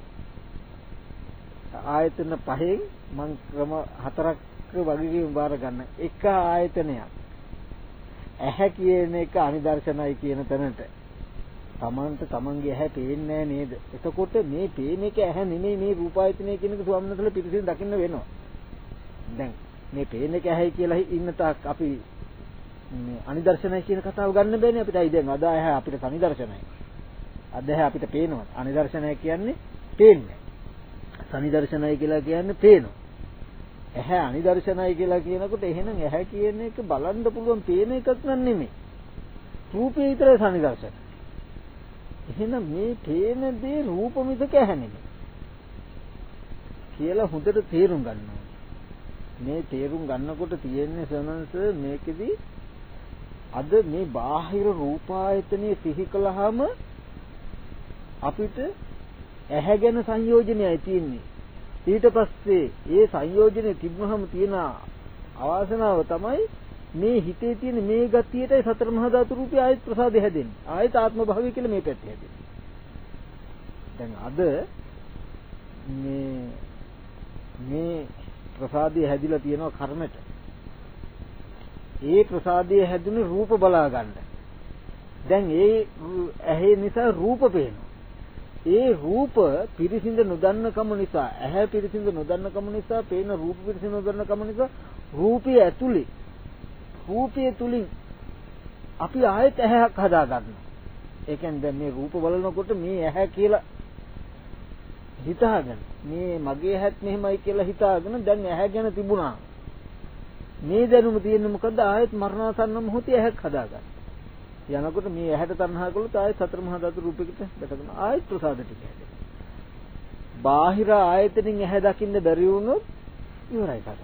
ආයතන පහෙන් මං ක්‍රම හතරක් වගේ බාර ගන්න. එක ආයතනයක්. ඇහැ කියන එක අනිදර්ශනයි කියන තැනට තමන්ට තමන්ගේ ඇහැ පේන්නේ නේද? එතකොට මේ පේන එක ඇහැ නෙමෙයි මේ රූපායතනය කියන එක ස්වම්නතල පිටින් දකින්න වෙනවා. දැන් මේ පේන එක ඇහැයි කියලා ඉන්න තාක් අපි මේ අනිදර්ශනයි කියන කතාව ගන්න බෑනේ අපිටයි. දැන් අද ඇහැ අපිට සනිදර්ශනයි. අද ඇහැ අපිට පේනවා. අනිදර්ශනය කියන්නේ පේන්නේ. සනිදර්ශනයි කියලා කියන්නේ පේනවා. ඇහැ අනිදර්ශනයි කියලා කියනකොට එහෙනම් ඇහැ කියන එක බලන්න පුළුවන් පේන එකක් නන් නෙමෙයි. රූපේ විතරයි සනිදර්ශන. එහෙනම් මේ පේන දේ රූප මිසක ඇහැ නෙමෙයි කියලා හොඳට තේරුම් ගන්න ඕනේ. මේ තේරුම් ගන්නකොට තියෙන්නේ සනන්ස මේකෙදි අද මේ බාහිර රූපායතනයේ සිහි කළාම අපිට ඇහැ ගැන සංයෝජනයයි තියෙන්නේ. ඊට පස්සේ ඒ සංයෝජනේ තිබුණාම තියෙන අවාසනාව තමයි මේ හිතේ තියෙන මේ ගතියටයි සතර මහා ධාතු රූපය ආයත් ප්‍රසාදේ හැදෙන්නේ. ආයත ආත්ම භාවය කියලා මේ පැත්තේ හැදෙන්නේ. දැන් අද මේ මේ ප්‍රසාදේ හැදිලා තියෙනවා කර්මෙට. ඒ ප්‍රසාදයේ හැදුනේ රූප බලා ගන්න. දැන් ඒ ඇහි නිසා රූප පේනවා. ඒ රූප පිරිසිඳ නොදන්නකම නිසා, ඇහැ පිරිසිඳ නොදන්නකම නිසා, පේන රූප පිරිසිඳ නොදන්නකම නිසා රූපය ඇතුලේ රූපය තුලින් අපි ආයෙත් ඇහැක් හදා ගන්නවා. ඒ කියන්නේ දැන් මේ රූප බලනකොට මේ ඇහැ කියලා හිතාගෙන, මේ මගේ ඇහත් මෙහෙමයි කියලා හිතාගෙන දැන් ඇහැ ගැන තිබුණා. මේ දැනුම තියෙන්නේ මොකද්ද? ආයෙත් මරණාසන්න මොහොතේ ඇහැක් හදා ගන්න. යනකොට මේ ඇහැට තණ්හා කළොත් ආයෙත් සතර මහා ධාතු රූපයකට දැකගෙන ආයෙත් ප්‍රසාද ටික හැදෙනවා. බාහිර ආයතනින් ඇහැ දකින්න බැරි වුණොත් ඉවරයි කතාව.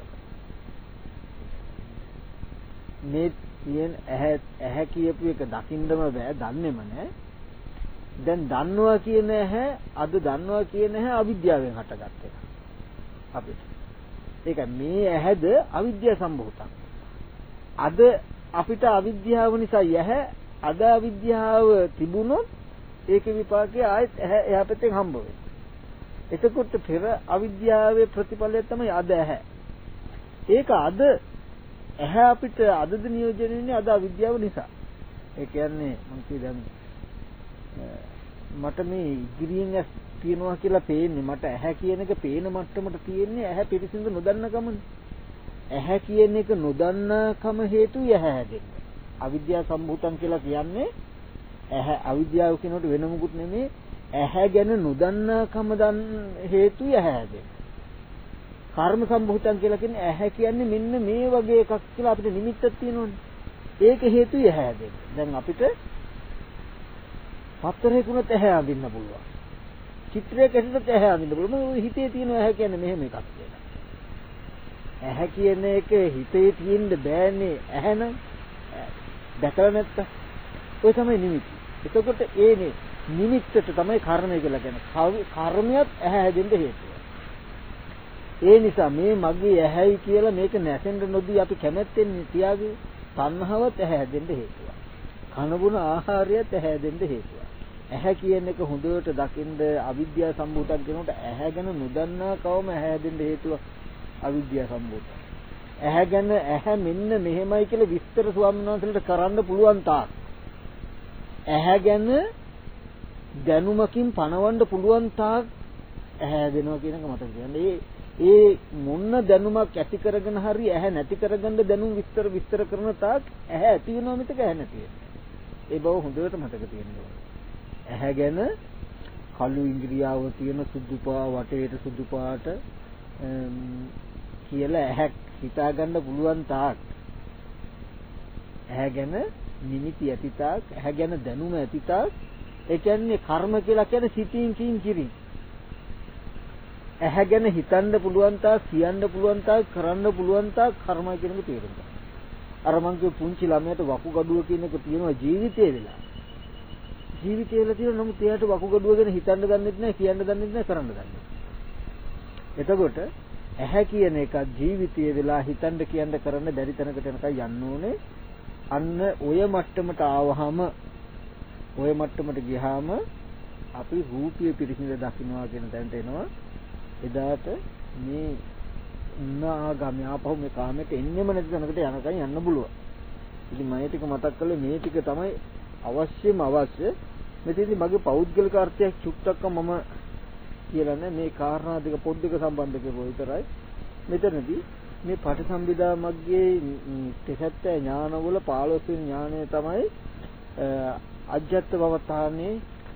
මේ කියන ඇහැ ඇහැ කියපු එක දකින්නම බෑ, දන්නේම නෑ. දැන් දන්නවා කියන ඇහැ, අද දන්නවා කියන ඇහැ අවිද්‍යාවෙන් හටගත් එක. අපිට. ඒක මේ ඇහැද අවිද්‍යාව සම්භූතං. අද අපිට අවිද්‍යාව නිසා ඇහැ, අද අවිද්‍යාව තිබුණොත් ඒකේ විපාකයේ ආයෙත් ඇහැ එහා පැත්තෙන් හම්බ වෙනවා. එතකොට පෙර අවිද්‍යාවේ ප්‍රතිඵලය තමයි අද ඇහැ. ඒක අද ඇහැ අපිට අදද නියෝජනය වෙන්නේ අද අවිද්‍යාව නිසා. ඒ කියන්නේ මම කියදන් මට මේ ඉදිරියෙන් ඇස් තියනවා කියලා පේන්නේ, මට ඇහැ කියන එක පේන මට්ටමට තියෙන්නේ ඇහැ පිරිසිදු නොදන්නකමනේ. ඇහැ කියන එක නොදන්නකම හේතුයි ඇහැ හැදෙන්නේ. අවිද්‍යාව සම්භූතං කියලා කියන්නේ ඇහැ අවිද්‍යාව කියනකොට වෙන මොකුත් නෙමෙයි, ඇහැ ගැන නොදන්නකම දන් හේතුයි ඇහැ හැදෙන්නේ. කර්ම සම්භූතං කියලා කියන්නේ ඇහැ කියන්නේ මෙන්න මේ වගේ එකක් කියලා අපිට නිමිත්තක් තියෙනවනේ. ඒක හේතුයි ඇහැ හැදෙන්නේ. දැන් අපිට පත්තරේකුණත් ඇහැ අඳින්න පුළුවන්. චිත්‍රයක් ඇසුරත් ඇහැ අඳින්න පුළුවන්. මොකද හිතේ තියෙන ඇහැ කියන්නේ මෙහෙම එකක් කියලා. ඇහැ කියන එක හිතේ තියෙන්න බෑනේ. ඇහැ නම් දැකලා නැත්තම් ඔය තමයි නිමිති. එතකොට ඒනේ නිමිත්තට තමයි කර්මය කියලා කියන්නේ. කර්මයක් ඇහැ හැදෙන්න හේතුව. ඒ නිසා මේ මගේ ඇහැයි කියලා මේක නැසෙන්න නොදී අපි කැමැත්තෙන් තියාගේ තණ්හාවත් ඇහැ හැදෙන්න හේතුව. කන බොන ආහාරයත් ඇහැ හැදෙන්න හේතුව. ඇහැ කියන එක හොඳට දකින්න අවිද්‍යා සම්භූතක් කියනකොට ඇහැ ගැන නොදන්නා කවම ඇහැ හැදෙන්න හේතුව අවිද්‍යා සම්භූත. ඇහැ ගැන ඇහැ මෙන්න මෙහෙමයි කියලා විස්තර ස්වාමීන් වහන්සේලාට කරන්න පුළුවන් තාක් ඇහැ ගැන දැනුමකින් පණවන්න පුළුවන් තාක් ඇහැ හැදෙනවා කියන එක මතක තියාගන්න. ඒ ඒ මොන දැනුමක් ඇති කරගෙන හරි ඇහැ නැති කරගන්න දැනුම් විස්තර විස්තර කරන තාක් ඇහැ ඇති වෙනවා මිසක ඇහැ නැති වෙන්නේ. ඒ බව හොඳට මතක තියෙන්න ඕනේ. ඇහැ ගැන කළු ඉන්ද්‍රියාව තියෙන සුදු පා වටේට සුදු පාට කියලා ඇහැ හිතා ගන්න පුළුවන් තාක් ඇහැ ගැන නිමිති ඇති තාක් ඇහැ ගැන දැනුම ඇති තාක් ඒ කියන්නේ කර්ම කියලා කියන්නේ සිතින් කින් කිරි ඇහැ ගැන හිතන්න පුළුවන් තාක් කියන්න පුළුවන් තාක් කරන්න පුළුවන් තාක් කර්මය කියන එක තේරුම් ගන්න. අර මං කිය පුංචි ළමයට වකුගඩුව කියන එක තියෙනවා ජීවිතේ වෙලා. ජීවිතේ වෙලා තියෙන නමුත් එයාට වකුගඩුව ගැන හිතන්න දන්නෙත් නැහැ කියන්න දන්නෙත් නැහැ කරන්න දන්නෙත් නැහැ. එතකොට ඇහැ කියන එක ජීවිතයේ වෙලා හිතන්න කියන්න කරන්න බැරි තැනකට යනකම් යන්න ඕනේ. අන්න ඔය මට්ටමට ආවහම ඔය මට්ටමට ගියාම අපි රූපය පිරිසිඳ දකින්නවා කියන තැනට එනවා. එදාට මේ නාගම ආපහු මේ කාමයට එන්නෙම නැති තැනකට යනකම් යන්න පුළුවන්. ඉතින් මම ටික මතක් කළේ මේ ටික තමයි අවශ්‍යම අවශ්‍ය. මෙතනදී මගේ පෞද්ගලික අර්ථයක් චුට්ටක්ක මම කියලා නෑ මේ කාරණා දෙක පොත් දෙක සම්බන්ධ කරලා විතරයි. මෙතනදී මේ පටිසම්භිදා මග්ගේ තෙසත්ත ඥානවල පහළොස් වෙනි ඥානය තමයි අජ්ජත් භවතානේ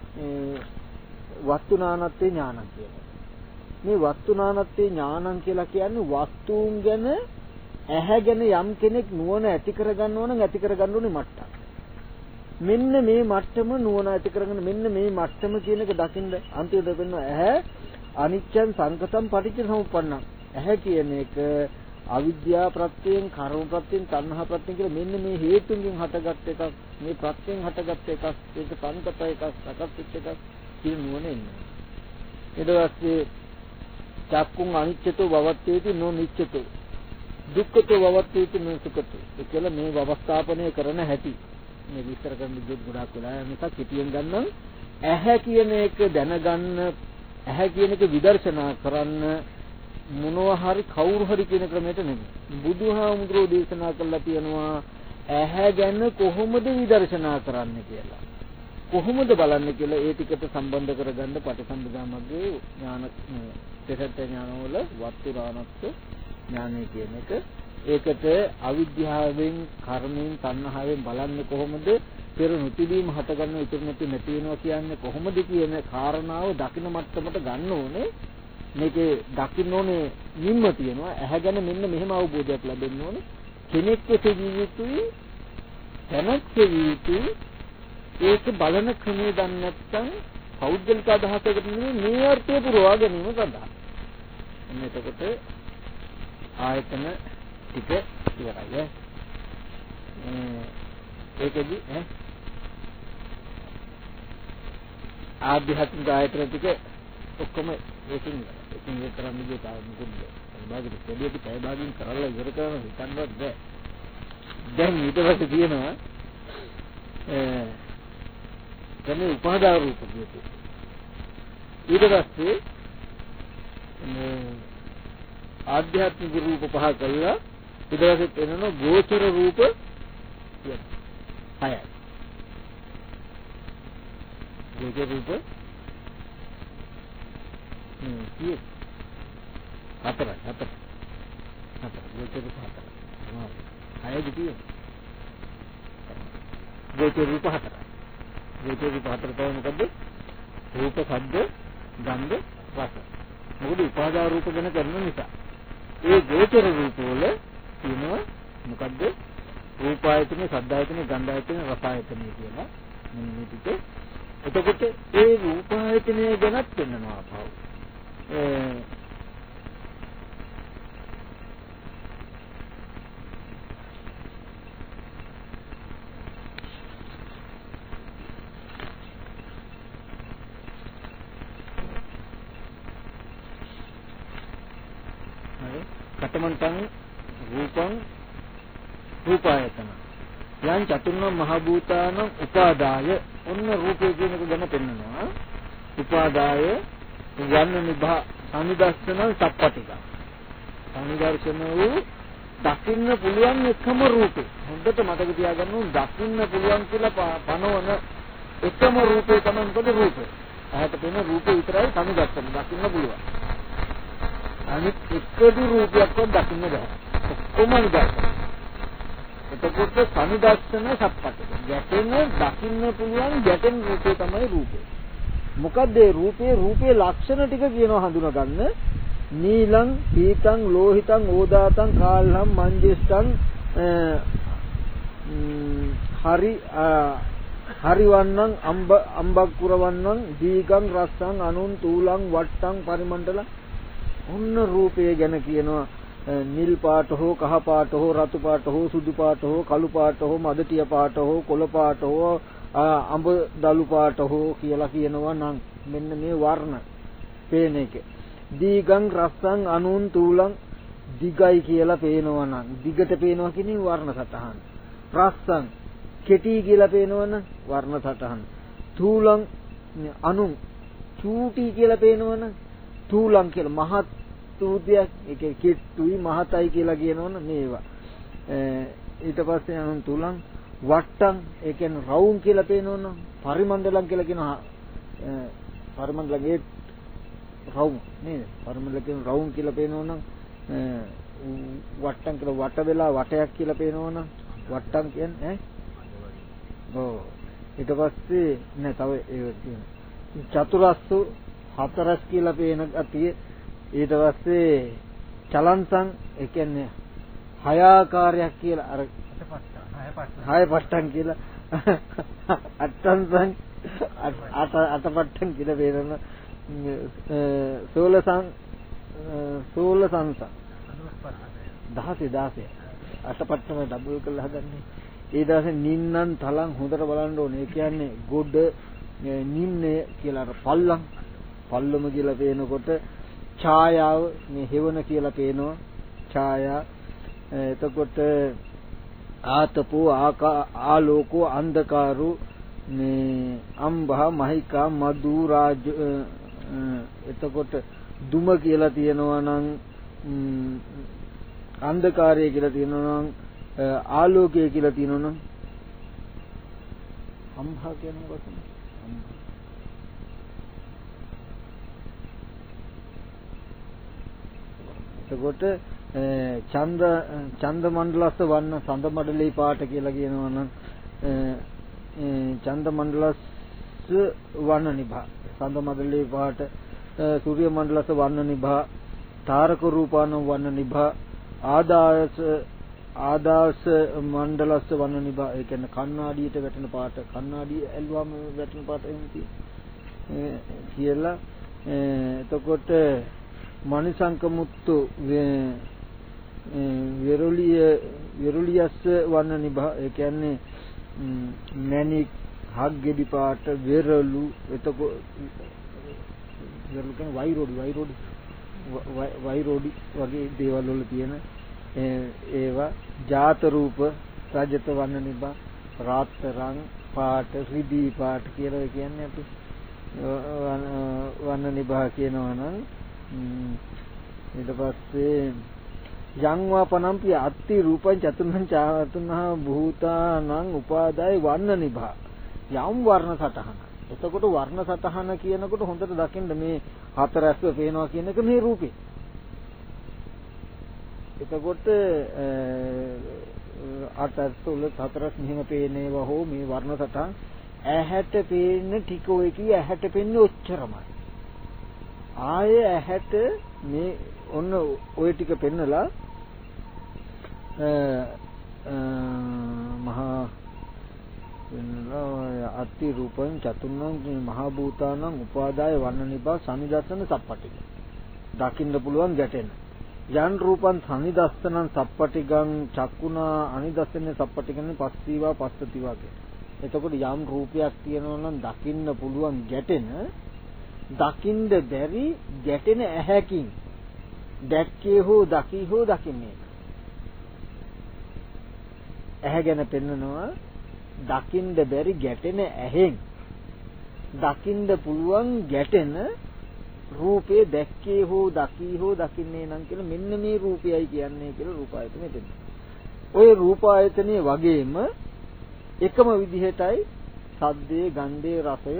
වස්තුනානත්තේ ඥානං කියලා. මේ වස්තුනානත්තේ ඥානං කියලා කියන්නේ වස්තුන් ගැන ඇහැ ගැන යම් කෙනෙක් නුවණ ඇති කරගන්න ඕන නම් ඇති කරගන්න ඕනේ මට්ටම. මෙන්න මේ මට්ටම නුවණ ඇති කරගෙන මෙන්න මේ මට්ටම කියන එක දකින්න අන්තිමට වෙනවා ඇහැ අනිච්චං සංකතං පටිච්ච සමුප්පන්නං. ඇහැ කියන එක අවිද්‍යාව ප්‍රත්‍යයෙන් කර්ම ප්‍රත්‍යයෙන් තණ්හා ප්‍රත්‍යයෙන් කියලා මෙන්න මේ හේතුන්ගෙන් හටගත් එකක් මේ ප්‍රත්‍යයෙන් හටගත් එකක් ඒක සංකත එකක් සකස් වෙච්ච එකක් කියන නුවණ එන්නේ. ඊට පස්සේ චක්කුං අනිච්චතෝ භවත්තේති නොනිච්චතෝ දුක්ඛතෝ භවත්තේති නොසුඛතෝ. ඒ කියලා මේ වවස්ථාපනය කරන හැටි මේ විස්තර කරන විදිහට ගොඩාක් වෙලා නිසා කිටියෙන් ගන්නම් ඇහැ කියන එක දැනගන්න ඇහැ කියන එක විදර්ශනා කරන්න මොනවා හරි කවුරු හරි කියන ක්‍රමයට නෙමෙයි. බුදුහාමුදුරෝ දේශනා කළා තියෙනවා ඇහැ ගැන කොහොමද විදර්ශනා කරන්න කියලා. කොහොමද බලන්නේ කියලා ඒ ටිකට සම්බන්ධ කරගන්න පටිසම්භිදාමග්ගේ ඥාන තෙසත්ත ඥානවල වත්තුරානත්ත ඥානය කියන එක. ඒකට අවිද්‍යාවෙන් කර්මයෙන් තණ්හාවෙන් බලන්නේ කොහොමද පෙර නොතිබීම හටගන්න ඉතුරු නැති නැති වෙනවා කියන්නේ කොහොමද කියන කාරණාව දකින මට්ටමට ගන්න ඕනේ. මේකේ දකින්න ඕනේ නිම්ම තියෙනවා ඇහැ ගැන මෙන්න මෙහෙම අවබෝධයක් ලැබෙන්න ඕනේ. කෙනෙක් ජීවිතේ තනක් ජීවිතේ ඒක බලන ක්‍රමයේ දන්නේ නැත්නම් පෞද්ගලික අදහසකට නෙමෙයි මේ අර්ථය පුරවා ගැනීම සඳහා. එන්න එතකොට ආයතන ටික ඉවරයි. ඒකෙදි ඈ ආධ්‍යාත්මික ආයතන ටික ඔක්කොම ඒකින් ඒකින් ඉවර කරන්න ගිය තාම මොකද බාගට පොඩියට පැය භාගින් කරලා ඉවර කරන හිතන්නවත් බෑ. දැන් ඊට පස්සේ තියෙනවා තමයි උපාදාන රූප කියති. ඊට පස්සේ ආධ්‍යාත්මික රූප පහ කළා ඊට පස්සේ එනවා ගෝචර රූප හයයි. ගෝචර රූප හ්ම් කී හතර හතර හතර ගෝචර රූප හතර. හයයි තියෙන්නේ. ගෝචර රූප හතර. ගෝචර රූප හතර තමයි මොකද්ද? රූප, ශබ්ද, ගන්ධ, රස. මොකද උපාදාන රූප ගැන කරන නිසා. ඒ ගෝචර රූප වල තියෙනවා මොකද්ද? රූපායතන, ශබ්දායතන, ගන්ධායතන, රසායතන කියලා මෙන්න මේ ටික. එතකොට ඒ රූපායතනය ගැනත් වෙනවා අපව. ඒ කතමන්තං රූපං රූපායතන යං චතුර්ණ මහ භූතාන උපාදාය ඔන්න රූපය කියන එක ගැන පෙන්නනවා. උපාදාය යන්න නිභා සම්දස්සන සප්පටික. සම්දර්ශන වූ දකින්න පුළුවන් එකම රූපේ. හොඳට මතක තියාගන්න ඕන දකින්න පුළුවන් කියලා පනවන එකම රූපේ තමයි මොකද රූපය. ඇහැට පෙනෙන රූපේ විතරයි සම්දස්සන දකින්න පුළුවන්. අනිත් එකදු රූපයක්වත් දකින්න බෑ. කොහොමද දකින්නේ? එතකොට සම්දස්සන සප්පටික. ගැටෙන දකින්න පුළුවන් ගැටෙන රූපේ තමයි රූපේ. මොකද ඒ රූපේ රූපේ ලක්ෂණ ටික කියනවා හඳුනා ගන්න. නීලං පීතං ලෝහිතං ඕදාතං කාල්හම් මංජිෂ්ඨං හරි හරිවන්නං අම්බ අම්බක්කුරවන්නං දීගං රස්සං අනුන් තූලං වට්ටං පරිමණ්ඩල ඔන්න රූපය ගැන කියනවා. නිල් පාට හෝ කහ පාට හෝ රතු පාට හෝ සුදු පාට හෝ කළු පාට හෝ මදටිය පාට හෝ කොළ පාට හෝ අඹ දළු පාට හෝ කියලා කියනවා නම් මෙන්න මේ වර්ණ පේන එක. දීගං රස්සං අනුන් තූලං දිගයි කියලා පේනවා නම් දිගට පේනවා කියන්නේ වර්ණ සටහන. රස්සං කෙටි කියලා පේනවා නම් වර්ණ සටහන. තූලං අනුන් චූටි කියලා පේනවා නම් තූලං කියලා මහත් තූතියක් ඒක කෙට්ටුයි මහතයි කියලා කියනවනේ මේවා. ඊට පස්සේ අනුන් තූලං වට්ටං ඒ කියන්නේ රවුම් කියලා පේනවනම් පරිමණ්ඩලම් කියලා කියනවා. පරිමණ්ඩලගේ රවුම් නේද? පරිමණ්ඩල කියන රවුම් කියලා පේනවනම් වට්ටං කියලා වට වෙලා වටයක් කියලා පේනවනම් වට්ටං කියන්නේ ඈ. ඔව්. ඊට පස්සේ නෑ තව ඒක තියෙනවා. චතුරස්සු හතරස් කියලා පේන ගතිය. ඊට පස්සේ චලන්සං ඒ කියන්නේ හය ආකාරයක් කියලා අර හය පට්ටම් කියලා අට්ටන්සං අට අටපට්ටම් කියලා වේරන සෝලසං සෝලසංස දහසේ දහසේ අටපට්ටම ඩබල් කරලා හදන්නේ. ඒ දවසේ නින්නන් තලං හොඳට බලන්න ඕනේ. ඒ කියන්නේ ගොඩ නින්නේ කියලා අර පල්ලම් පල්ලම කියලා පේනකොට ඡායාව මේ හෙවන කියලා පේනවා. ඡායා එතකොට ආතපෝ ආලෝකෝ අන්ධකාරු මේ අම්බහ මහිකා මදු රාජ එතකොට දුම කියලා තියෙනවා නම් අන්ධකාරය කියලා තියෙනවා නම් ආලෝකය කියලා තියෙනවා නම් අම්බහ කියන්නේ මොකක්ද? එතකොට චන්ද චන්ද මණ්ඩලස්ස වන්න සඳ මඩලේ පාට කියලා කියනවා නම් චන්ද මණ්ඩලස්ස වන්න නිභා සඳ මඩලේ පාට සූර්ය මණ්ඩලස්ස වන්න නිභා තාරක රූපාන වන්න නිභා ආදාස ආදාස මණ්ඩලස්ස වන්න නිභා ඒ කියන්නේ කණ්ණාඩියට වැටෙන පාට කණ්ණාඩිය ඇල්වම වැටෙන පාට එහෙම කියලා එතකොට මනිසංක මුත්තු විරුලිය විරුලියස්ස වන්න නිභා ඒ කියන්නේ මැණික් හග්ගෙඩි පාට වෙරළු එතකොට වෙරළු කියන්නේ වයිරෝඩි වයිරෝඩි වයිරෝඩි වගේ දේවල් වල තියෙන ඒවා ජාත රූප රජත වන්න නිභා රාත්තරන් පාට රිදී පාට කියලා කියන්නේ අපි වන්න නිභා කියනවා නම් ඊට පස්සේ යංවා පනම්පි අත්ති රූපං චතුර්ණං චාතුර්ණහ භූතානං උපාදාය වන්න නිභා යම් වර්ණ සටහන. එතකොට වර්ණ සටහන කියනකොට හොඳට දකින්න මේ හතරස්ව පේනවා කියන එක මේ රූපේ. එතකොට අටස්තුල හතරස් මෙහෙම පේනේවා හෝ මේ වර්ණ සටහන් ඇහැට පේන ටික ඔය කිය ඇහැට පෙන්නේ ඔච්චරමයි. ආයේ ඇහැට මේ ඔන්න ඔය ටික පෙන්නලා මහා වෙනලා අත්ති රූපං චතුර්ණං මහා භූතානං උපාදාය වන්න නිභා සනිදස්සන සප්පටික දකින්න පුළුවන් ගැටෙන යන් රූපං සනිදස්සනං සප්පටිගං චක්කුණා අනිදස්සනේ සප්පටිගන්නේ පස්සීවා පස්සතිවා කිය. එතකොට යම් රූපයක් තියෙනවා නම් දකින්න පුළුවන් ගැටෙන දකින්න බැරි ගැටෙන ඇහැකින් දැක්කේ හෝ දකි හෝ දකින්නේ. ඇහැ ගැන පෙන්නනවා දකින්න බැරි ගැටෙන ඇහෙන් දකින්න පුළුවන් ගැටෙන රූපේ දැක්කේ හෝ දකි හෝ දකින්නේ නම් කියලා මෙන්න මේ රූපයයි කියන්නේ කියලා රූපායතනෙ දෙන්න. ওই රූපායතනයේ වගේම එකම විදිහටයි සද්දේ, ගන්ධේ, රසය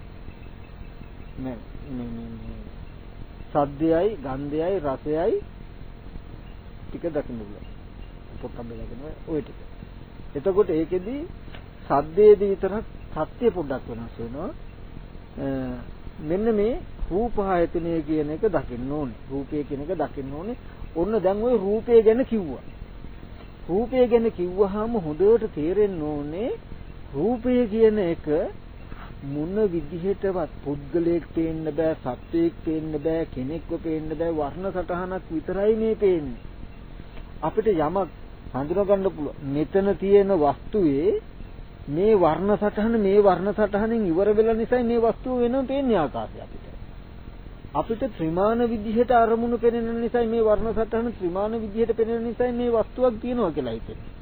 මේ මේ සද්දයයි, ගන්ධයයි, රසයයි ටික දකින්න පුළුවන්. පොට්ටබ්බ ලගෙන ওই ටික. එතකොට ඒකෙදි සද්දේදී විතරක් සත්‍ය පොඩ්ඩක් වෙනස් වෙනවා. මෙන්න මේ රූපායතනය කියන එක දකින්න ඕනේ. රූපය කියන එක දකින්න ඕනේ. ඔන්න දැන් ওই රූපය ගැන කිව්වා. රූපය ගැන කිව්වහම හොඳට තේරෙන්න ඕනේ රූපය කියන එක මොන විදිහටවත් පුද්ගලයෙක් පේන්න බෑ, සත්වයෙක් පේන්න බෑ, කෙනෙක්ව පේන්න බෑ, වර්ණ සටහනක් විතරයි මේ පේන්නේ. අපිට යමක් හඳුනා ගන්න පුළුවන්. මෙතන තියෙන වස්තුවේ මේ වර්ණ සටහන මේ වර්ණ සටහනෙන් ඉවර වෙලා නිසා මේ වස්තුව වෙනම පේන්නේ ආකාශය අපිට. අපිට ත්‍රිමාන විදිහට අරමුණු පෙනෙන නිසා මේ වර්ණ සටහන ත්‍රිමාන විදිහට පෙනෙන නිසා මේ වස්තුවක් තියෙනවා කියලා හිතෙනවා.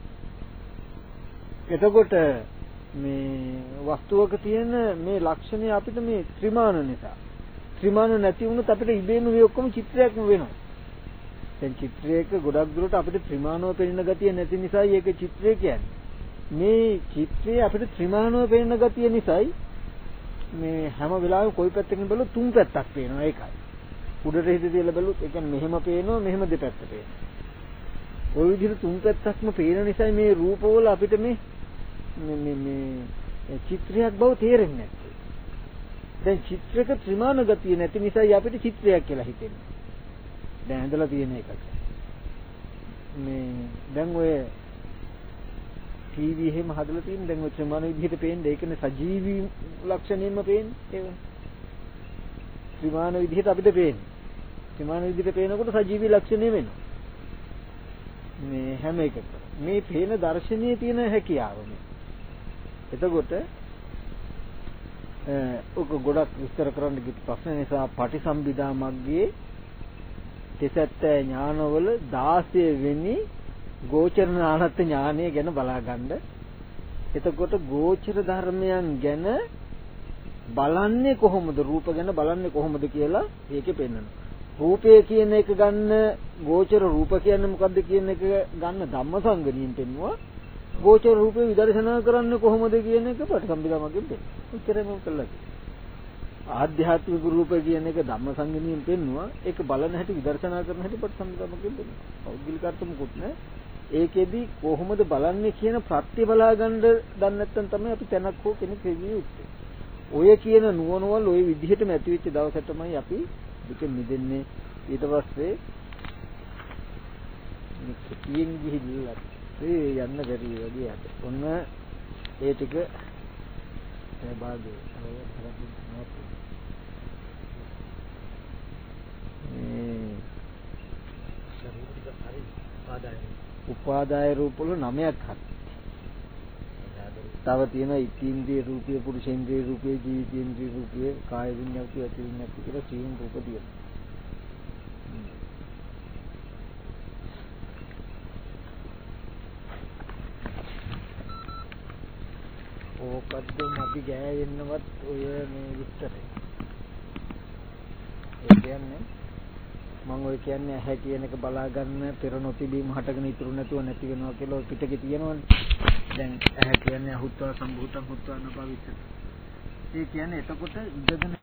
එතකොට මේ වස්තුවක තියෙන මේ ලක්ෂණය අපිට මේ ත්‍රිමාන නිසා. ත්‍රිමාන නැති වුණොත් අපිට ඉබේම මේ ඔක්කොම චිත්‍රයක්ම වෙනවා. දැන් චිත්‍රයක ගොඩක් දුරට අපිට ත්‍රිමානව පෙනෙන ගතිය නැති නිසා ඒක චිත්‍රය කියන්නේ. මේ චිත්‍රය අපිට ත්‍රිමානව පෙනෙන ගතිය නිසායි මේ හැම වෙලාවෙම කොයි පැත්තකින් බැලුවත් තුන් පැත්තක් පේනවා ඒකයි. උඩට හිත තියලා බැලුවොත් ඒ කියන්නේ මෙහෙම පේනවා මෙහෙම දෙපැත්ත පේනවා. ওই විදිහට තුන් පැත්තක්ම පේන නිසා මේ රූපවල අපිට මේ මේ මේ චිත්‍රයක් බව තේරෙන්නේ නැහැ. දැන් චිත්‍රක ත්‍රිමාන ගතිය නැති නිසා අපිට චිත්‍රයක් කියලා හිතෙන්නේ. දැන් ඇඳලා තියෙන එකට. මේ දැන් ඔය ටීවී එහෙම හදලා තියෙන දැන් ඔය ත්‍රිමාන විදිහට පේන්නේ ඒකනේ සජීවී ලක්ෂණයෙන්ම පේන්නේ ඒක. ත්‍රිමාන විදිහට අපිට පේන්නේ. ත්‍රිමාන විදිහට පේනකොට සජීවී ලක්ෂණය වෙනවා. මේ හැම එකකම මේ පේන දර්ශනීය තියෙන හැකියාව මේ. එතකොට ඔක ගොඩක් විස්තර කරන්න කිව්ව ප්‍රශ්න නිසා පටිසම්භිදා මග්ගයේ තෙසත්ත ඥානවල දාසය වෙනි ගෝචර ඥානත් ඥානය ගැන බලා ගන්න. එතකොට ගෝචර ධර්මයන් ගැන බලන්නේ කොහොමද, රූප ගැන බලන්නේ කොහොමද කියලා ඒකේ පෙන්නනවා. රූපය කියන එක ගන්න ගෝචර රූප කියන්නේ මොකද්ද කියන එක ගන්න ධම්මසංගණියෙන් පෙන්නවා. ගෝචර රූපේ විදර්ශනා කරන්නේ කොහොමද කියන එක පටිසම්භිදාමකින් පෙන්වනවා. උච්චරම කළා. ආධ්‍යාත්මික රූප කියන එක ධම්මසංගණියෙන් පෙන්නවා. ඒක බලන හැටි විදර්ශනා කරන හැටි පටිසම්භිදාමකින් පෙන්වනවා. පෞද්ගලික අර්ථමකුත් නැහැ. ඒකෙදි කොහොමද බලන්නේ කියන ප්‍රත්‍ය බලා ගන්න දන්නේ නැත්නම් තමයි අපි තැනක් හෝ කෙනෙක් හේවිය යුත්තේ. ඔය කියන නුවණවල ඔය විදිහටම ඇති වෙච්ච දවසට තමයි අපි දුකෙන් මිදෙන්නේ. ඊට පස්සේ කියෙන් ගිහිල්ලා ඒ යන්න බැරි වගේ අද. ඔන්න ඒ ටික ඒ භාගයේ ඔය කරපු මොකක්ද? උපාදාය රූප වල නවයක් හරි. තව තියෙනවා ඉතින්ද්‍රිය රූපය, පුරුෂේන්ද්‍රිය රූපය, ජීවිතේන්ද්‍රිය රූපය, කාය විඤ්ඤාති, අති විඤ්ඤාති කියලා සියුම් රූප තියෙනවා. ඕකද්ද මදි ගෑවෙන්නවත් ඔය මේ විස්තරේ. ඒ කියන්නේ මම ඔය කියන්නේ ඇහැ කියන එක බලා ගන්න පෙර නොතිබීම හටගෙන ඉතුරු නැතුව නැති වෙනවා කියලා ඔය පිටකේ තියෙනවනේ. දැන් ඇහැ කියන්නේ අහුත්වා සම්භූතං හුත්වා නභවිත. ඒ කියන්නේ එතකොට ඉඳගෙන